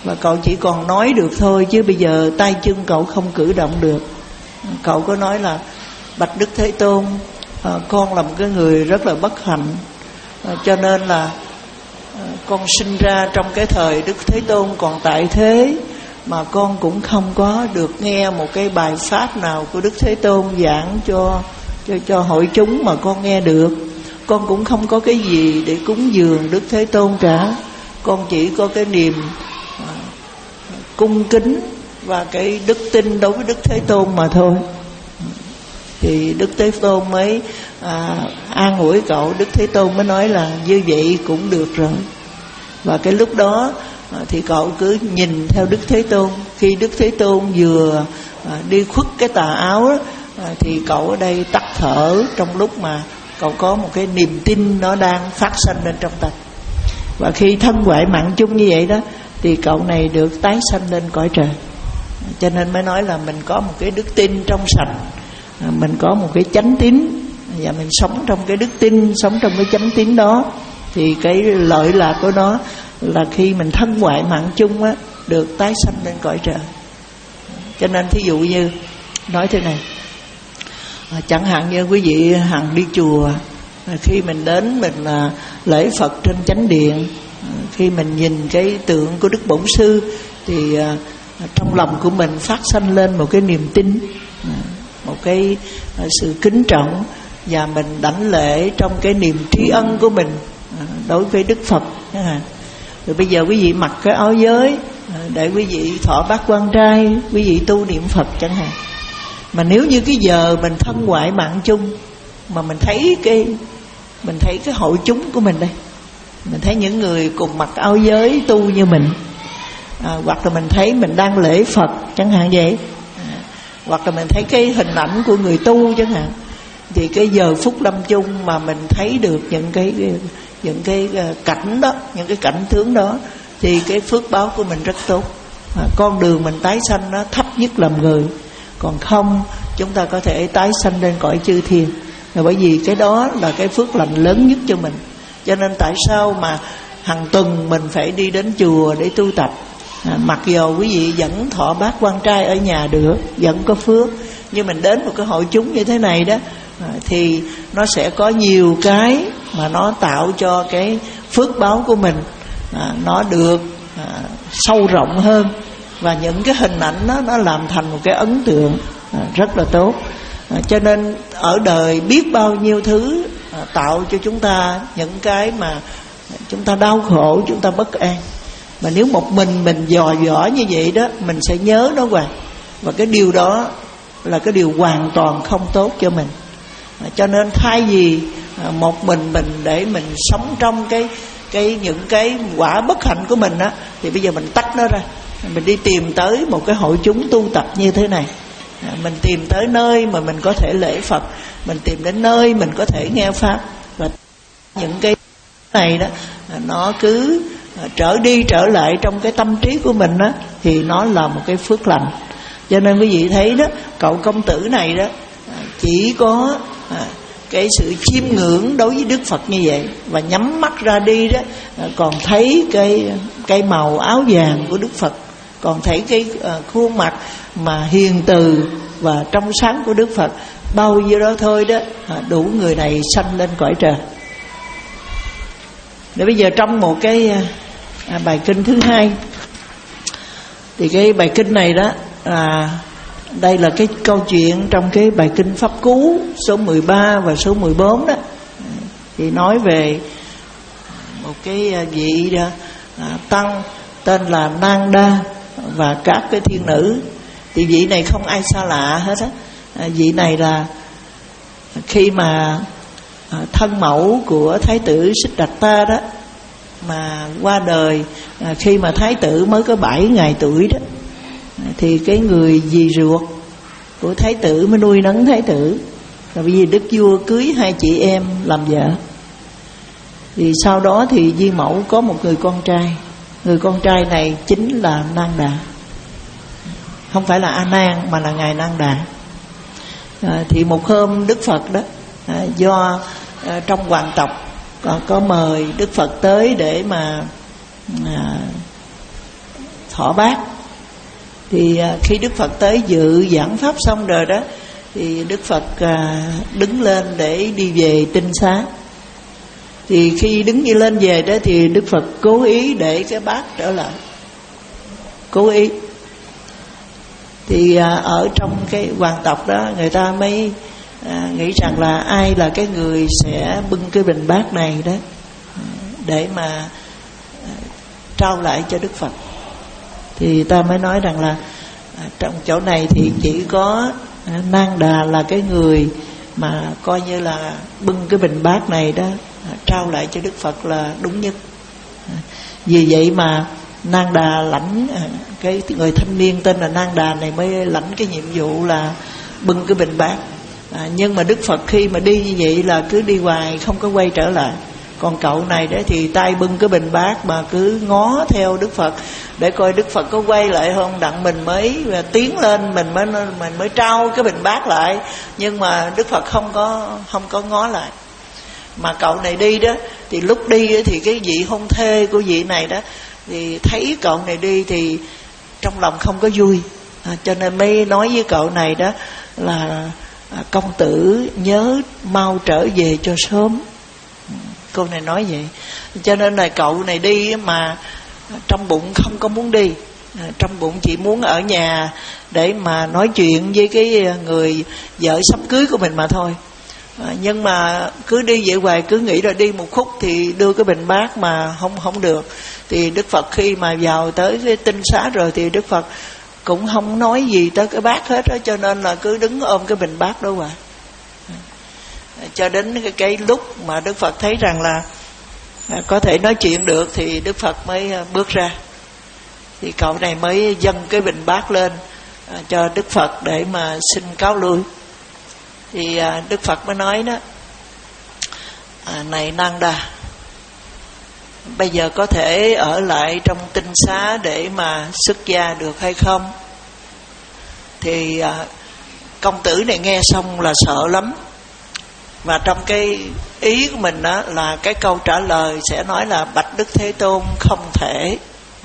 và cậu chỉ còn nói được thôi, chứ bây giờ tay chân cậu không cử động được. Cậu có nói là: bạch Đức Thế Tôn, à, con là một cái người rất là bất hạnh, à, cho nên là à, con sinh ra trong cái thời Đức Thế Tôn còn tại thế, mà con cũng không có được nghe một cái bài pháp nào của Đức Thế Tôn giảng cho cho cho hội chúng mà con nghe được. Con cũng không có cái gì để cúng dường Đức Thế Tôn cả. Con chỉ có cái niềm à, cung kính và cái đức tin đối với Đức Thế Tôn mà thôi. Thì Đức Thế Tôn mới à, an ủi cậu. Đức Thế Tôn mới nói là như vậy cũng được rồi. Và cái lúc đó à, thì cậu cứ nhìn theo Đức Thế Tôn. Khi Đức Thế Tôn vừa à, đi khuất cái tà áo đó, à, thì cậu ở đây tắt thở, trong lúc mà cậu có một cái niềm tin nó đang phát sanh lên trong tâm. Và khi thân hoại mạng chung như vậy đó, thì cậu này được tái sanh lên cõi trời. Cho nên mới nói là mình có một cái đức tin trong sạch, mình có một cái chánh tín, và mình sống trong cái đức tin, sống trong cái chánh tín đó, thì cái lợi lạc của nó là khi mình thân hoại mạng chung á, được tái sanh lên cõi trời. Cho nên thí dụ như nói thế này, à, chẳng hạn như quý vị hằng đi chùa, à, khi mình đến mình là lễ Phật trên chánh điện, à, khi mình nhìn cái tượng của Đức Bổn Sư thì à, trong lòng của mình phát sanh lên một cái niềm tin, à, một cái à, sự kính trọng, và mình đảnh lễ trong cái niềm tri ân của mình à, đối với Đức Phật. À. Rồi bây giờ quý vị mặc cái áo giới à, để quý vị thọ bát quan trai, quý vị tu niệm Phật chẳng hạn. Mà nếu như cái giờ mình thân hoại mạng chung, mà mình thấy cái mình thấy cái hội chúng của mình đây, mình thấy những người cùng mặc áo giới tu như mình, à, hoặc là mình thấy mình đang lễ Phật chẳng hạn vậy, à, hoặc là mình thấy cái hình ảnh của người tu chẳng hạn, thì cái giờ phút lâm chung mà mình thấy được những cái những cái cảnh đó, những cái cảnh tướng đó, thì cái phước báo của mình rất tốt. À, con đường mình tái sanh nó thấp nhất làm người, còn không chúng ta có thể tái sanh lên cõi chư thiên. Là bởi vì cái đó là cái phước lành lớn nhất cho mình. Cho nên tại sao mà hàng tuần mình phải đi đến chùa để tu tập, à, mặc dù quý vị vẫn thọ bát quan trai ở nhà được, vẫn có phước, nhưng mình đến một cái hội chúng như thế này đó, à, thì nó sẽ có nhiều cái mà nó tạo cho cái phước báo của mình à, nó được à, sâu rộng hơn, và những cái hình ảnh đó nó làm thành một cái ấn tượng à, rất là tốt. À, cho nên ở đời biết bao nhiêu thứ à, tạo cho chúng ta những cái mà chúng ta đau khổ, chúng ta bất an. Mà nếu một mình mình dò dỏ như vậy đó, mình sẽ nhớ nó hoài, và cái điều đó là cái điều hoàn toàn không tốt cho mình. À, cho nên thay vì à, một mình mình để mình sống trong cái cái những cái quả bất hạnh của mình á, thì bây giờ mình tách nó ra, mình đi tìm tới một cái hội chúng tu tập như thế này. À, mình tìm tới nơi mà mình có thể lễ Phật, mình tìm đến nơi mình có thể nghe pháp, và những cái này đó à, nó cứ à, trở đi trở lại trong cái tâm trí của mình đó, thì nó là một cái phước lành. Cho nên quý vị thấy đó, cậu công tử này đó à, chỉ có à, cái sự chiêm ngưỡng đối với Đức Phật như vậy, và nhắm mắt ra đi đó à, còn thấy cái cái màu áo vàng của Đức Phật, còn thấy cái uh, khuôn mặt mà hiền từ và trong sáng của Đức Phật, bao nhiêu đó thôi đó à, đủ người này sanh lên cõi trời. Để bây giờ trong một cái à, bài kinh thứ hai, thì cái bài kinh này đó à, đây là cái câu chuyện trong cái bài kinh Pháp Cú số mười ba và số mười bốn đó, thì nói về một cái vị đó, à, tăng tên là Nanda và các cái thiên nữ. Thì vị này không ai xa lạ hết á. À, vị này là khi mà à, thân mẫu của Thái tử Siddhartha đó mà qua đời, à, khi mà Thái tử mới có bảy ngày tuổi đó, à, thì cái người dì ruột của Thái tử mới nuôi nấng Thái tử. Rồi bởi vì Đức vua cưới hai chị em làm vợ, thì sau đó thì Di Mẫu có một người con trai. Người con trai này chính là Nanda, không phải là A Nan mà là ngài Nanda. À, thì một hôm Đức Phật đó à, do à, trong hoàng tộc có, có mời Đức Phật tới để mà à, thọ bát. Thì khi Đức Phật tới dự giảng pháp xong rồi đó, thì Đức Phật đứng lên để đi về Tinh Xá. Thì khi đứng đi lên về đó thì Đức Phật cố ý để cái bát trở lại, cố ý. Thì ở trong cái hoàng tộc đó, người ta mới nghĩ rằng là ai là cái người sẽ bưng cái bình bát này đó để mà trao lại cho Đức Phật. Thì ta mới nói rằng là trong chỗ này thì chỉ có Nang Đà là cái người mà coi như là bưng cái bình bát này đó trao lại cho Đức Phật là đúng nhất. Vì vậy mà Nang Đà lãnh, cái người thanh niên tên là Nang Đà này mới lãnh cái nhiệm vụ là bưng cái bình bát. à, Nhưng mà Đức Phật khi mà đi như vậy là cứ đi hoài, không có quay trở lại. Còn cậu này đó thì tay bưng cái bình bát mà cứ ngó theo Đức Phật để coi Đức Phật có quay lại không, đặng mình mới tiến lên, mình mới mình mới trao cái bình bát lại. Nhưng mà Đức Phật không có không có ngó lại. Mà cậu này đi đó, thì lúc đi thì cái vị hôn thê của vị này đó thì thấy cậu này đi thì trong lòng không có vui, à, cho nên mới nói với cậu này đó là à, công tử nhớ mau trở về cho sớm. Cô này nói vậy. Cho nên là cậu này đi mà trong bụng không có muốn đi, à, trong bụng chỉ muốn ở nhà để mà nói chuyện với cái người vợ sắp cưới của mình mà thôi. à, Nhưng mà cứ đi vậy hoài, cứ nghĩ là đi một khúc thì đưa cái bình bát mà không không được. Thì Đức Phật khi mà vào tới cái Tinh Xá rồi thì Đức Phật cũng không nói gì tới cái bát hết đó, cho nên là cứ đứng ôm cái bình bát đó hoài. Cho đến cái, cái lúc mà Đức Phật thấy rằng là à, có thể nói chuyện được thì Đức Phật mới à, bước ra. Thì cậu này mới dâng cái bình bát lên à, cho Đức Phật để mà xin cáo lui. Thì à, Đức Phật mới nói đó, à, này Nang Đà, bây giờ có thể ở lại trong Tinh Xá để mà xuất gia được hay không? Thì à, công tử này nghe xong là sợ lắm. Và trong cái ý của mình đó là cái câu trả lời sẽ nói là bạch Đức Thế Tôn không thể.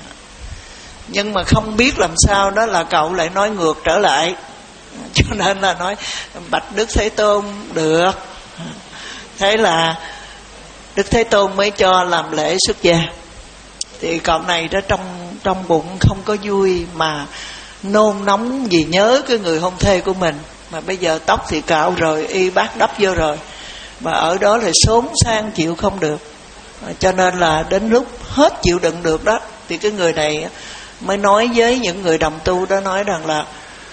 Nhưng mà không biết làm sao đó là cậu lại nói ngược trở lại, cho nên là nói bạch Đức Thế Tôn được. Thế là Đức Thế Tôn mới cho làm lễ xuất gia. Thì cậu này đó trong trong bụng không có vui, mà nôn nóng vì nhớ cái người hôn thê của mình. Mà bây giờ tóc thì cạo rồi, y bát đắp vô rồi, mà ở đó là xốn sang chịu không được. Cho nên là đến lúc hết chịu đựng được đó, thì cái người này mới nói với những người đồng tu đó, nói rằng là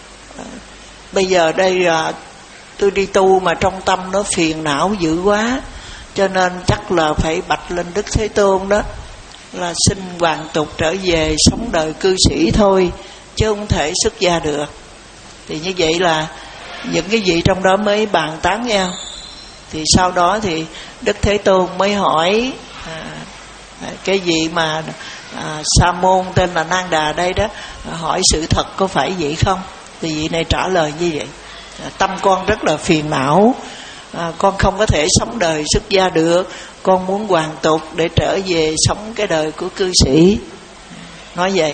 bây giờ đây là tôi đi tu mà trong tâm nó phiền não dữ quá, cho nên chắc là phải bạch lên Đức Thế Tôn đó là xin hoàn tục trở về sống đời cư sĩ thôi, chứ không thể xuất gia được. Thì như vậy là những cái vị trong đó mới bàn tán nhau. Thì sau đó thì Đức Thế Tôn mới hỏi à, cái vị mà à, Sa môn tên là Nang Đà đây đó, hỏi sự thật có phải vậy không? Thì vị này trả lời như vậy, à, tâm con rất là phiền não, à, con không có thể sống đời xuất gia được, con muốn hoàn tục để trở về sống cái đời của cư sĩ. Nói vậy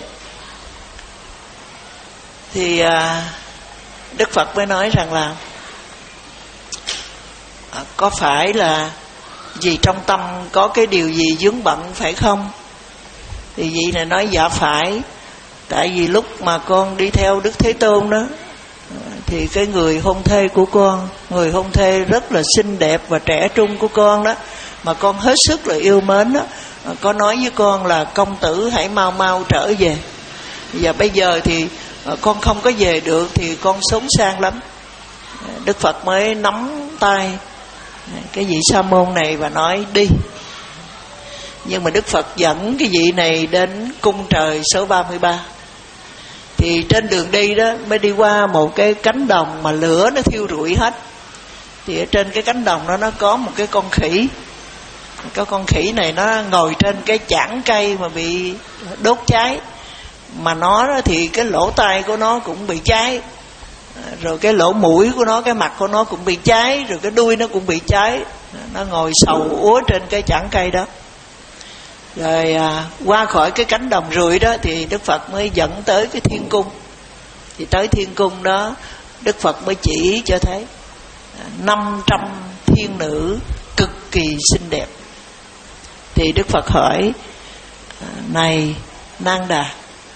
thì à, Đức Phật mới nói rằng là à, có phải là vì trong tâm có cái điều gì vướng bận phải không? Thì vị này nói dạ phải. Tại vì lúc mà con đi theo Đức Thế Tôn đó, thì cái người hôn thê của con, người hôn thê rất là xinh đẹp và trẻ trung của con đó, mà con hết sức là yêu mến đó, có nói với con là công tử hãy mau mau trở về. Và bây giờ thì con không có về được thì con xốn sang lắm. Đức Phật mới nắm tay cái vị Sa môn này và nói đi. Nhưng mà Đức Phật dẫn cái vị này đến cung trời số ba mươi ba. Thì trên đường đi đó mới đi qua một cái cánh đồng mà lửa nó thiêu rụi hết. Thì ở trên cái cánh đồng đó nó có một cái con khỉ. Cái con khỉ này nó ngồi trên cái chảng cây mà bị đốt cháy. Mà nó đó thì cái lỗ tai của nó cũng bị cháy, rồi cái lỗ mũi của nó, cái mặt của nó cũng bị cháy, rồi cái đuôi nó cũng bị cháy. Nó ngồi sầu úa trên cái chảng cây đó. Rồi à, qua khỏi cái cánh đồng ruồi đó thì Đức Phật mới dẫn tới cái thiên cung. Thì tới thiên cung đó Đức Phật mới chỉ cho thấy năm trăm thiên nữ cực kỳ xinh đẹp. Thì Đức Phật hỏi: này Nang Đà,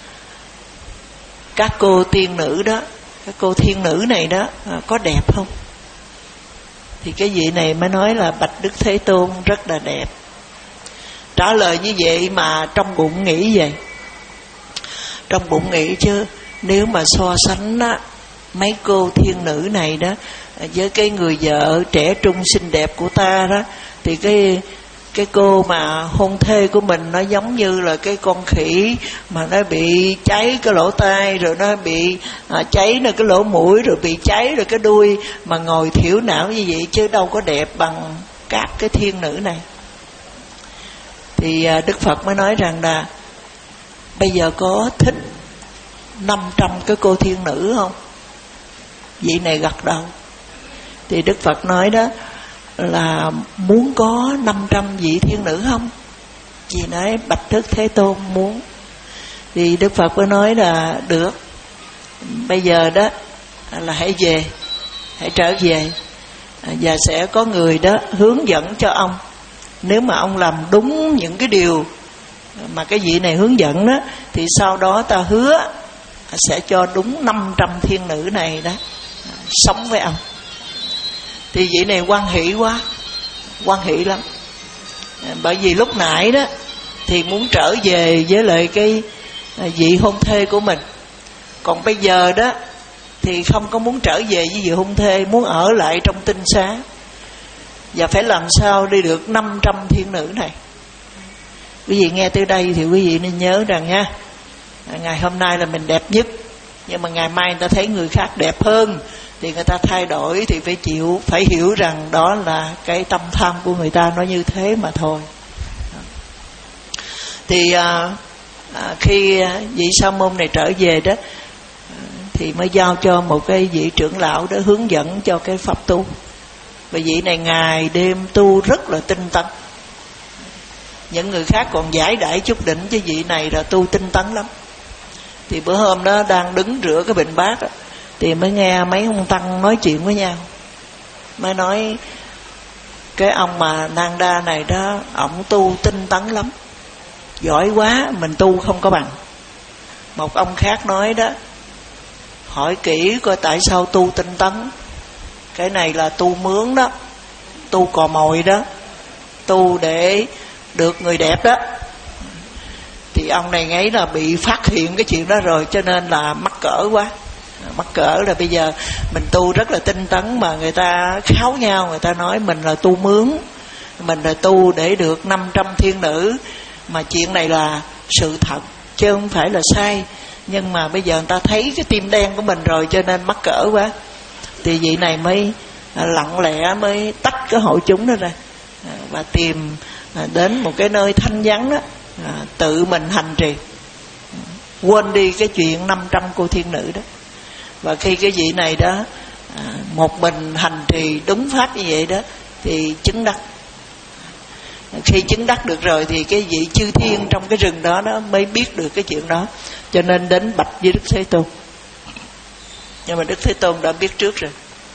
các cô tiên nữ đó, các cô thiên nữ này đó có đẹp không? Thì cái vị này mới nói là: bạch Đức Thế Tôn, rất là đẹp. Trả lời như vậy mà trong bụng nghĩ vậy. Trong bụng nghĩ chứ nếu mà so sánh á, mấy cô thiên nữ này đó với cái người vợ trẻ trung xinh đẹp của ta đó, thì cái cái cô mà hôn thê của mình nó giống như là cái con khỉ mà nó bị cháy cái lỗ tai, rồi nó bị à, cháy nó cái lỗ mũi, rồi bị cháy rồi cái đuôi, mà ngồi thiểu não như vậy, chứ đâu có đẹp bằng các cái thiên nữ này. Thì à, Đức Phật mới nói rằng là: bây giờ có thích năm trăm cái cô thiên nữ không? Vị này gật đầu. Thì Đức Phật nói đó là: muốn có năm trăm vị thiên nữ không? Vì nói: bạch Đức Thế Tôn, muốn. Thì Đức Phật mới nói là: được, bây giờ đó là hãy về, hãy trở về, và sẽ có người đó hướng dẫn cho ông. Nếu mà ông làm đúng những cái điều mà cái vị này hướng dẫn đó, thì sau đó ta hứa sẽ cho đúng năm trăm thiên nữ này đó sống với ông. Thì vị này hoan hỷ quá, hoan hỷ lắm. Bởi vì lúc nãy đó thì muốn trở về với lại cái vị hôn thê của mình, còn bây giờ đó thì không có muốn trở về với vị hôn thê, muốn ở lại trong tinh xá, và phải làm sao đi được năm trăm thiên nữ này. Quý vị nghe tới đây thì quý vị nên nhớ rằng nha, ngày hôm nay là mình đẹp nhất, nhưng mà ngày mai người ta thấy người khác đẹp hơn thì người ta thay đổi, thì phải chịu, phải hiểu rằng đó là cái tâm tham của người ta, nó như thế mà thôi. Thì à, à, khi vị sa môn này trở về đó, thì mới giao cho một cái vị trưởng lão đó hướng dẫn cho cái pháp tu. Và vị này ngày đêm tu rất là tinh tấn. Những người khác còn giải đãi chút đỉnh, chứ vị này là tu tinh tấn lắm. Thì bữa hôm đó đang đứng rửa cái bình bát đó, thì mới nghe mấy ông tăng nói chuyện với nhau. Mới nói: cái ông mà Nang Đa này đó, ổng tu tinh tấn lắm, giỏi quá, mình tu không có bằng. Một ông khác nói đó: hỏi kỹ coi tại sao tu tinh tấn. Cái này là tu mướn đó, tu cò mồi đó, tu để được người đẹp đó. Thì ông này nghĩ là bị phát hiện cái chuyện đó rồi, cho nên là mắc cỡ quá. Mắc cỡ là bây giờ mình tu rất là tinh tấn, mà người ta kháo nhau, người ta nói mình là tu mướn, mình là tu để được năm trăm thiên nữ. Mà chuyện này là sự thật chứ không phải là sai. Nhưng mà bây giờ người ta thấy cái tim đen của mình rồi, cho nên mắc cỡ quá. Thì vị này mới lặng lẽ mới tách cái hội chúng đó ra, và tìm đến một cái nơi thanh vắng đó, tự mình hành trì, quên đi cái chuyện năm trăm cô thiên nữ đó. Và khi cái vị này đó một mình hành trì đúng pháp như vậy đó, thì chứng đắc. Khi chứng đắc được rồi thì cái vị chư thiên trong cái rừng đó đó mới biết được cái chuyện đó, cho nên đến bạch với Đức Thế Tôn. Nhưng mà Đức Thế Tôn đã biết trước rồi.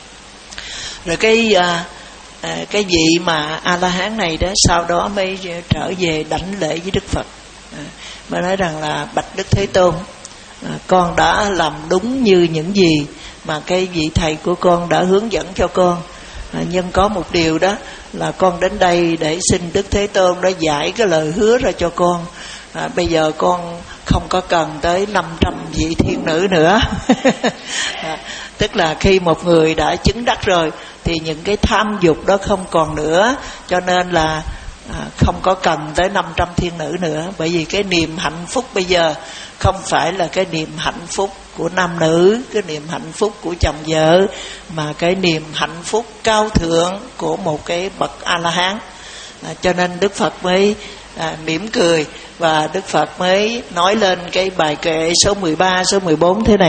Rồi cái à, à, cái vị mà A La Hán này đó sau đó mới trở về đảnh lễ với Đức Phật, à, mới nói rằng là: bạch Đức Thế Tôn, à, con đã làm đúng như những gì mà cái vị thầy của con đã hướng dẫn cho con. À, nhưng có một điều đó là con đến đây để xin Đức Thế Tôn đã giải cái lời hứa ra cho con. À, bây giờ con không có cần tới năm trăm vị thiên nữ nữa. À, tức là khi một người đã chứng đắc rồi thì những cái tham dục đó không còn nữa, cho nên là à, không có cần tới năm trăm thiên nữ nữa. Bởi vì cái niềm hạnh phúc bây giờ không phải là cái niềm hạnh phúc của nam nữ, cái niềm hạnh phúc của chồng vợ, mà cái niềm hạnh phúc cao thượng của một cái bậc A-la-hán. À, cho nên Đức Phật mới à, mỉm cười, và Đức Phật mới nói lên cái bài kệ số mười ba, số mười bốn thế này: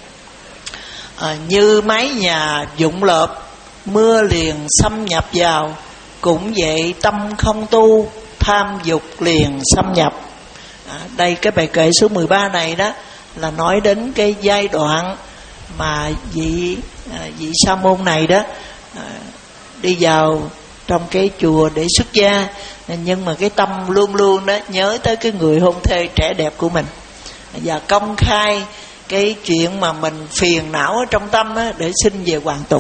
à, như mái nhà dụng lợp, mưa liền xâm nhập vào, cũng vậy tâm không tu, tham dục liền xâm nhập. À, đây cái bài kệ số mười ba này đó là nói đến cái giai đoạn mà vị à, vị sa môn này đó à, đi vào trong cái chùa để xuất gia, nhưng mà cái tâm luôn luôn đó nhớ tới cái người hôn thê trẻ đẹp của mình, và công khai cái chuyện mà mình phiền não ở trong tâm á, để xin về hoàn tục.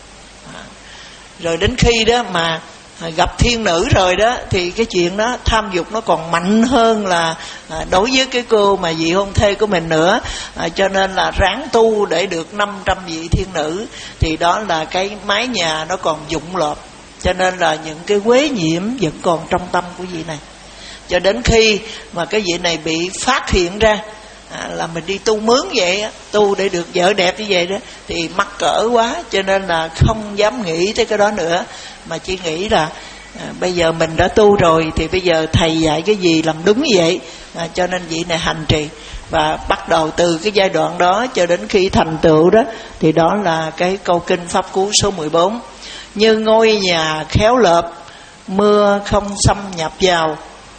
À, rồi đến khi đó mà gặp thiên nữ rồi đó thì cái chuyện đó tham dục nó còn mạnh hơn là à, đối với cái cô mà vị hôn thê của mình nữa. À, cho nên là ráng tu để được năm trăm vị thiên nữ, thì đó là cái mái nhà nó còn dụng lộp, cho nên là những cái quế nhiễm vẫn còn trong tâm của vị này. Cho đến khi mà cái vị này bị phát hiện ra à, là mình đi tu mướn vậy á, tu để được vợ đẹp như vậy đó, thì mắc cỡ quá, cho nên là không dám nghĩ tới cái đó nữa, mà chỉ nghĩ là à, bây giờ mình đã tu rồi thì bây giờ thầy dạy cái gì làm đúng như vậy. À, cho nên vị này hành trì, và bắt đầu từ cái giai đoạn đó cho đến khi thành tựu đó, thì đó là cái câu kinh Pháp Cú số mười bốn. Như ngôi nhà khéo lợp, mưa không xâm nhập vào,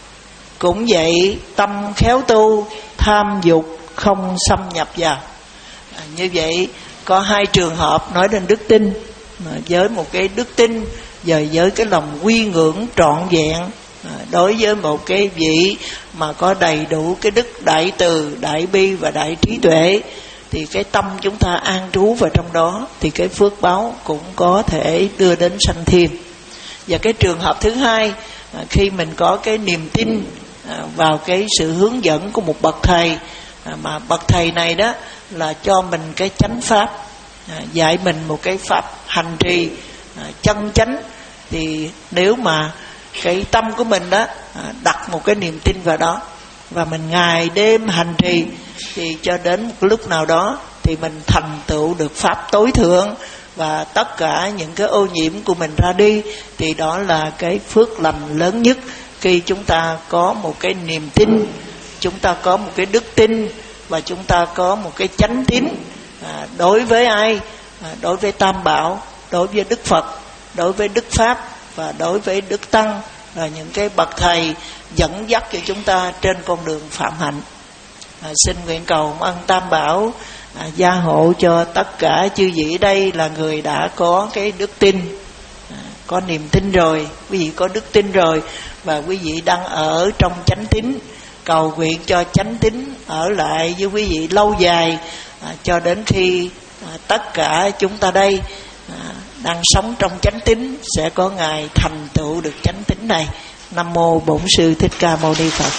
cũng vậy tâm khéo tu, tham dục không xâm nhập vào. À, như vậy có hai trường hợp nói đến đức tin, mà với một cái đức tin và với cái lòng quy ngưỡng trọn vẹn à, đối với một cái vị mà có đầy đủ cái đức đại từ, đại bi và đại trí tuệ, thì cái tâm chúng ta an trú vào trong đó, thì cái phước báo cũng có thể đưa đến sanh thiên. Và cái trường hợp thứ hai, à, khi mình có cái niềm tin à, vào cái sự hướng dẫn của một bậc thầy, à, mà bậc thầy này đó là cho mình cái chánh pháp, à, dạy mình một cái pháp hành trì à, chân chánh, thì nếu mà cái tâm của mình đó à, đặt một cái niềm tin vào đó, và mình ngày đêm hành trì, thì cho đến một lúc nào đó thì mình thành tựu được pháp tối thượng, và tất cả những cái ô nhiễm của mình ra đi. Thì đó là cái phước lành lớn nhất, khi chúng ta có một cái niềm tin, chúng ta có một cái đức tin, và chúng ta có một cái chánh tín à, đối với ai? À, đối với Tam Bảo, đối với Đức Phật, đối với Đức Pháp, và đối với Đức Tăng, là những cái bậc thầy dẫn dắt cho chúng ta trên con đường phạm hạnh. À, xin nguyện cầu ân Tam Bảo à, gia hộ cho tất cả chư vị đây là người đã có cái đức tin, à, có niềm tin rồi, quý vị có đức tin rồi, và quý vị đang ở trong chánh tín. Cầu nguyện cho chánh tín ở lại với quý vị lâu dài, à, cho đến khi à, tất cả chúng ta đây à, đang sống trong chánh tín sẽ có ngày thành tựu được chánh tín này. Nam mô Bổn Sư Thích Ca Mâu Ni Phật.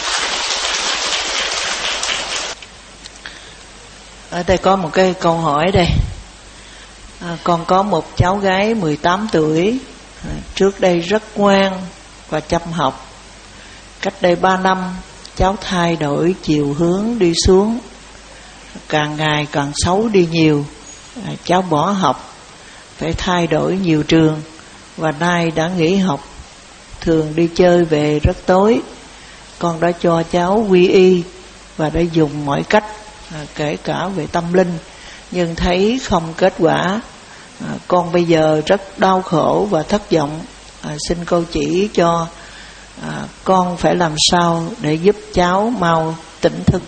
Ở đây có một cái câu hỏi đây. À, con có một cháu gái mười tám tuổi, à, trước đây rất ngoan và chăm học. Cách đây ba năm, cháu thay đổi chiều hướng đi xuống, càng ngày càng xấu đi nhiều. À, cháu bỏ học, phải thay đổi nhiều trường, và nay đã nghỉ học, thường đi chơi về rất tối. Con đã cho cháu quy y và đã dùng mọi cách, à, kể cả về tâm linh, nhưng thấy không kết quả. À, con bây giờ rất đau khổ và thất vọng. À, xin cô chỉ cho à, con phải làm sao để giúp cháu mau tỉnh thức.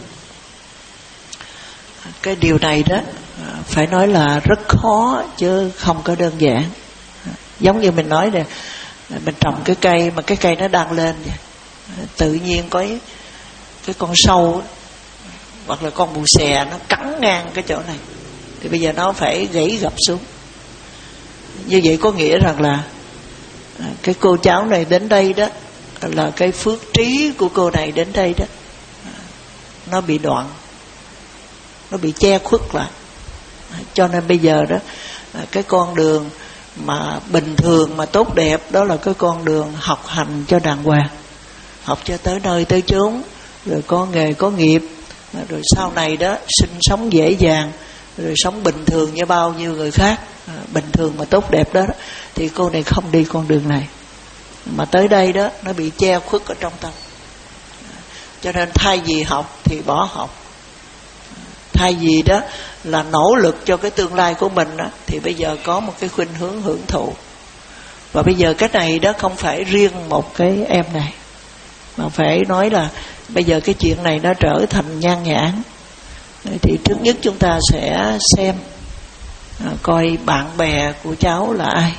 À, cái điều này đó à, phải nói là rất khó chứ không có đơn giản. À, giống như mình nói nè, mình trồng cái cây mà cái cây nó đang lên vậy, à, tự nhiên có cái, cái con sâu hoặc là con bù xè nó cắn ngang cái chỗ này, thì bây giờ nó phải gãy gập xuống. Như vậy có nghĩa rằng là à, cái cô cháu này đến đây đó là cái phước trí của cô này đến đây đó à, nó bị đoạn, nó bị che khuất lại. À, cho nên bây giờ đó à, cái con đường mà bình thường mà tốt đẹp đó là cái con đường học hành cho đàng hoàng, học cho tới nơi tới chốn, rồi có nghề có nghiệp, rồi sau này đó sinh sống dễ dàng, rồi sống bình thường như bao nhiêu người khác, à, bình thường mà tốt đẹp đó, đó thì cô này không đi con đường này, mà tới đây đó nó bị che khuất ở trong tâm. À, cho nên thay vì học thì bỏ học, thay vì đó là nỗ lực cho cái tương lai của mình đó, thì bây giờ có một cái khuynh hướng hưởng thụ. Và bây giờ cái này đó không phải riêng một cái em này, mà phải nói là bây giờ cái chuyện này nó trở thành nhan nhản. Thì trước nhất chúng ta sẽ xem à, coi bạn bè của cháu là ai,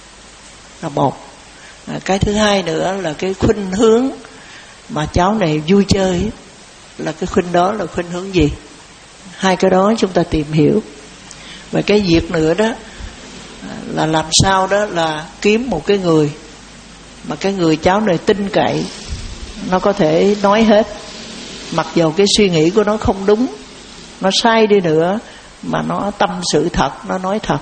là một. à, Cái thứ hai nữa là cái khuynh hướng mà cháu này vui chơi, là cái khuynh đó là khuynh hướng gì. Hai cái đó chúng ta tìm hiểu. Và cái việc nữa đó là làm sao đó là kiếm một cái người mà cái người cháu này tin cậy, nó có thể nói hết, mặc dù cái suy nghĩ của nó không đúng, nó sai đi nữa, mà nó tâm sự thật, nó nói thật.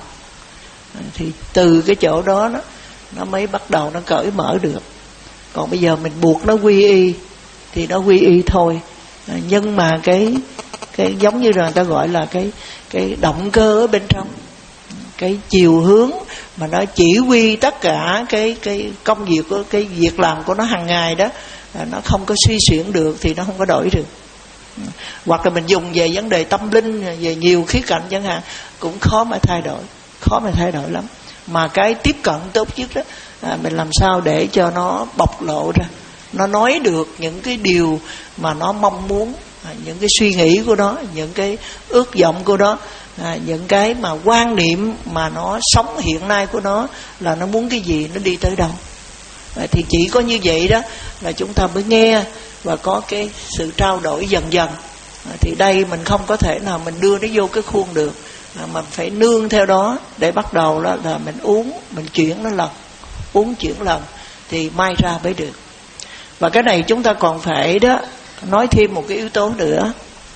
Thì từ cái chỗ đó nó, nó mới bắt đầu nó cởi mở được. Còn bây giờ mình buộc nó quy y thì nó quy y thôi. Nhưng mà cái cái giống như là người ta gọi là cái cái động cơ ở bên trong, cái chiều hướng mà nó chỉ huy tất cả cái cái công việc của cái việc làm của nó hàng ngày đó, nó không có suy xuyển được thì nó không có đổi được. Hoặc là mình dùng về vấn đề tâm linh, về nhiều khía cạnh chẳng hạn, cũng khó mà thay đổi, khó mà thay đổi lắm. Mà cái tiếp cận tốt nhất đó, à, mình làm sao để cho nó bộc lộ ra, nó nói được những cái điều mà nó mong muốn, à, những cái suy nghĩ của nó, những cái ước vọng của nó, à, những cái mà quan niệm mà nó sống hiện nay của nó là nó muốn cái gì, nó đi tới đâu. à, Thì chỉ có như vậy đó là chúng ta mới nghe và có cái sự trao đổi dần dần. à, Thì đây mình không có thể nào mình đưa nó vô cái khuôn được, à, mình phải nương theo đó để bắt đầu đó là mình uống, mình chuyển nó lần, uống chuyển lần thì mai ra mới được. Và cái này chúng ta còn phải đó nói thêm một cái yếu tố nữa.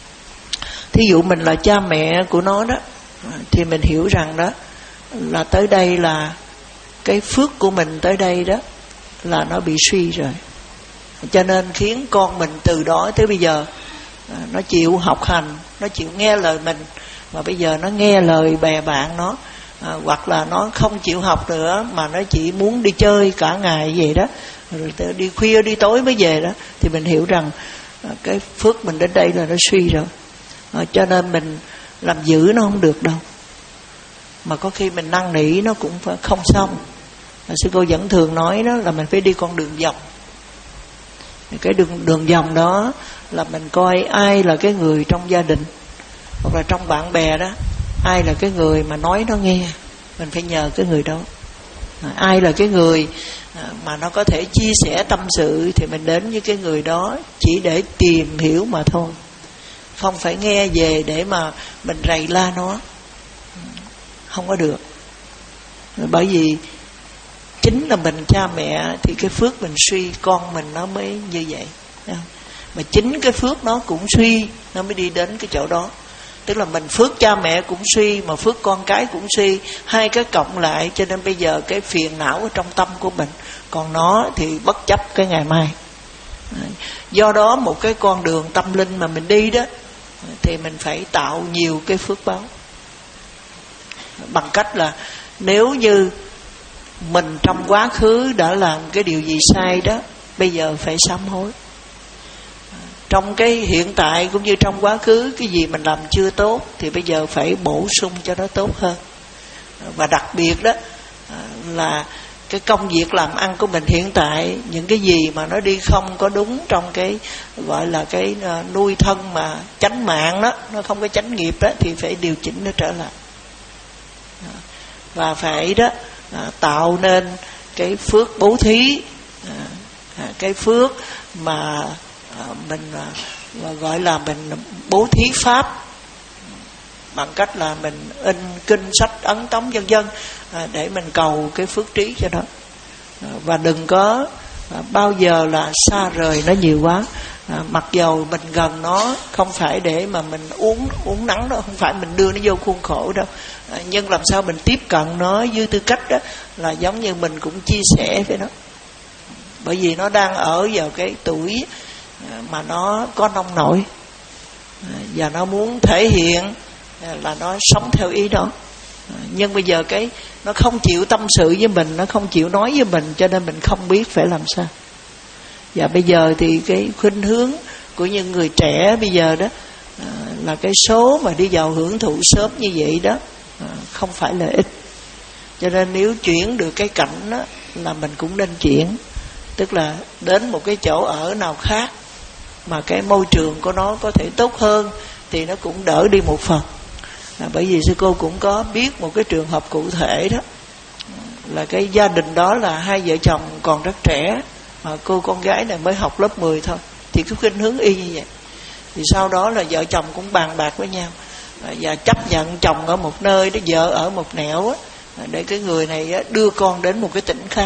Thí dụ mình là cha mẹ của nó đó, thì mình hiểu rằng đó là tới đây là cái phước của mình tới đây đó là nó bị suy rồi. Cho nên khiến con mình từ đó tới bây giờ nó chịu học hành, nó chịu nghe lời mình, mà bây giờ nó nghe lời bè bạn nó, à, hoặc là nó không chịu học nữa mà nó chỉ muốn đi chơi cả ngày vậy đó, rồi đi khuya đi tối mới về đó, thì mình hiểu rằng à, cái phước mình đến đây là nó suy rồi. à, Cho nên mình làm giữ nó không được đâu, mà có khi mình năn nỉ nó cũng phải không xong. à, Sư cô vẫn thường nói đó là mình phải đi con đường vòng. Cái đường, đường vòng đó là mình coi ai là cái người trong gia đình hoặc là trong bạn bè đó, ai là cái người mà nói nó nghe, mình phải nhờ cái người đó. à, Ai là cái người mà nó có thể chia sẻ tâm sự thì mình đến với cái người đó chỉ để tìm hiểu mà thôi, không phải nghe về để mà mình rầy la nó, không có được. Bởi vì chính là mình cha mẹ thì cái phước mình suy, con mình nó mới như vậy. Mà chính cái phước nó cũng suy, nó mới đi đến cái chỗ đó. Tức là mình phước cha mẹ cũng suy, mà phước con cái cũng suy, hai cái cộng lại. Cho nên bây giờ cái phiền não ở trong tâm của mình, còn nó thì bất chấp cái ngày mai. Do đó một cái con đường tâm linh mà mình đi đó, thì mình phải tạo nhiều cái phước báo. Bằng cách là nếu như mình trong quá khứ đã làm cái điều gì sai đó, bây giờ phải sám hối. Trong cái hiện tại cũng như trong quá khứ, cái gì mình làm chưa tốt thì bây giờ phải bổ sung cho nó tốt hơn. Và đặc biệt đó là cái công việc làm ăn của mình hiện tại, những cái gì mà nó đi không có đúng trong cái gọi là cái nuôi thân mà chánh mạng đó, nó không có chánh nghiệp đó, thì phải điều chỉnh nó trở lại. Và phải đó tạo nên cái phước bố thí, cái phước mà mình gọi là mình bố thí pháp, bằng cách là mình in kinh sách ấn tống vân vân, để mình cầu cái phước trí cho nó. Và đừng có bao giờ là xa rời nó nhiều quá. Mặc dầu mình gần nó, không phải để mà mình uống uống nắng đâu, không phải mình đưa nó vô khuôn khổ đâu, nhưng làm sao mình tiếp cận nó với tư cách đó là giống như mình cũng chia sẻ với nó. Bởi vì nó đang ở vào cái tuổi mà nó có nông nổi, và nó muốn thể hiện là nó sống theo ý đó. Nhưng bây giờ cái nó không chịu tâm sự với mình, nó không chịu nói với mình, cho nên mình không biết phải làm sao. Và bây giờ thì cái khuynh hướng của những người trẻ bây giờ đó là cái số mà đi vào hưởng thụ sớm như vậy đó không phải là ít. Cho nên nếu chuyển được cái cảnh đó là mình cũng nên chuyển. tức là đến một cái chỗ ở nào khác mà cái môi trường của nó có thể tốt hơn thì nó cũng đỡ đi một phần. À, bởi vì sư cô cũng có biết một cái trường hợp cụ thể đó, là cái gia đình đó là hai vợ chồng còn rất trẻ, mà cô con gái này mới học lớp mười thôi, thì cái khuynh hướng y như vậy. Thì sau đó là vợ chồng cũng bàn bạc với nhau và chấp nhận chồng ở một nơi, đó vợ ở một nẻo á, để cái người này đưa con đến một cái tỉnh khác.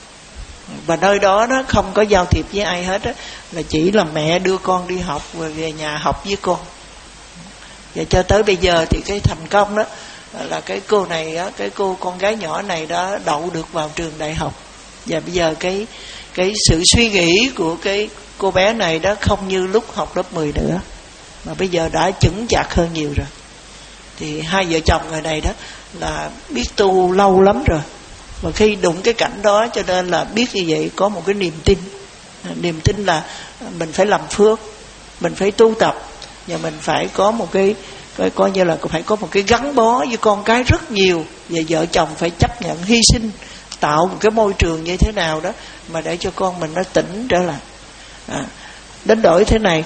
Và nơi đó nó không có giao thiệp với ai hết á, là chỉ là mẹ đưa con đi học và về nhà học với con. Và cho tới bây giờ thì cái thành công đó là cái cô này á, cái cô con gái nhỏ này đã đậu được vào trường đại học. Và bây giờ cái cái sự suy nghĩ của cái cô bé này đó không như lúc học lớp mười nữa, mà bây giờ đã chững chạc hơn nhiều rồi. Thì hai vợ chồng người này đó là biết tu lâu lắm rồi, và khi đụng cái cảnh đó cho nên là biết như vậy có một cái niềm tin. Niềm tin là mình phải làm phước, mình phải tu tập, và mình phải có một cái, cái coi như là phải có một cái gắn bó với con cái rất nhiều. Và vợ chồng phải chấp nhận hy sinh, tạo một cái môi trường như thế nào đó mà để cho con mình nó tỉnh trở lại. À, đến đổi thế này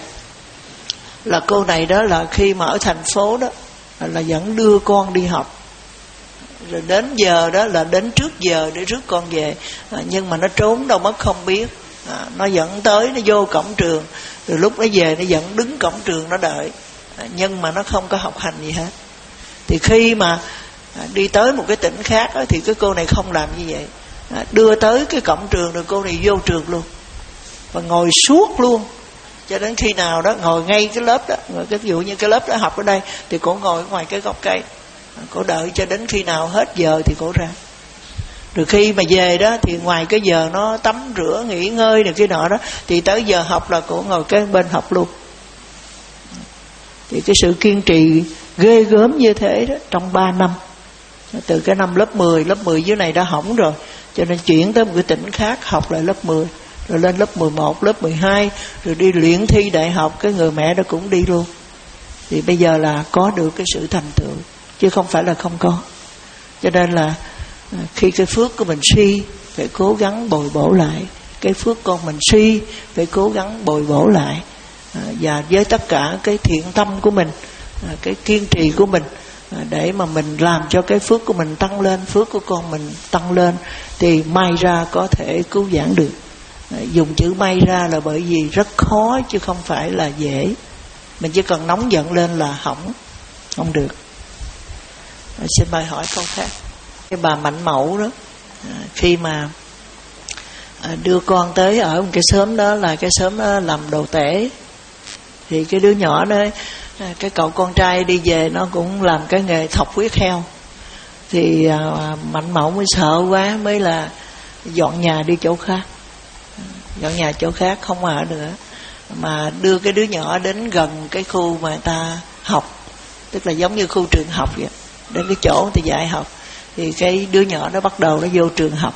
là cô này đó là khi mà ở thành phố đó là vẫn đưa con đi học, rồi đến giờ đó là đến trước giờ để rước con về. À, nhưng mà nó trốn đâu mất không biết. À, nó dẫn tới, nó vô cổng trường, rồi lúc nó về nó vẫn đứng cổng trường nó đợi. À, nhưng mà nó không có học hành gì hết. Thì khi mà à, đi tới một cái tỉnh khác đó, thì cái cô này không làm như vậy. À, đưa tới cái cổng trường rồi cô này vô trường luôn và ngồi suốt luôn, cho đến khi nào đó ngồi ngay cái lớp đó. Ví dụ như cái lớp đó học ở đây thì cô ngồi ở ngoài cái gốc cây, cô đợi cho đến khi nào hết giờ thì cô ra. Rồi khi mà về đó thì ngoài cái giờ nó tắm rửa nghỉ ngơi này kia nọ đó, thì tới giờ học là cô ngồi cái bên học luôn. Thì cái sự kiên trì ghê gớm như thế đó trong ba năm, từ cái năm lớp mười, lớp mười dưới này đã hỏng rồi, cho nên chuyển tới một cái tỉnh khác học lại lớp mười, rồi lên lớp mười một, lớp mười hai, rồi đi luyện thi đại học, cái người mẹ đó cũng đi luôn. Thì bây giờ là có được cái sự thành tựu, chứ không phải là không có. Cho nên là khi cái phước của mình suy, phải cố gắng bồi bổ lại. Cái phước con mình suy, phải cố gắng bồi bổ lại. Và với tất cả cái thiện tâm của mình, cái kiên trì của mình, để mà mình làm cho cái phước của mình tăng lên, phước của con mình tăng lên, thì may ra có thể cứu vãn được. Dùng chữ may ra là bởi vì rất khó chứ không phải là dễ. Mình chỉ cần nóng giận lên là hỏng, không được. À, xin mời hỏi câu khác. Cái bà Mạnh Mẫu đó, à, khi mà à, đưa con tới ở một cái xóm đó, là cái xóm đó làm đồ tể. Thì cái đứa nhỏ đó, à, cái cậu con trai đi về nó cũng làm cái nghề thọc huyết heo. Thì à, Mạnh Mẫu mới sợ quá, mới là dọn nhà đi chỗ khác. Dọn nhà chỗ khác không ở nữa, mà đưa cái đứa nhỏ đến gần cái khu mà người ta học, tức là giống như khu trường học vậy, đến cái chỗ người ta dạy học. Thì cái đứa nhỏ nó bắt đầu nó vô trường học.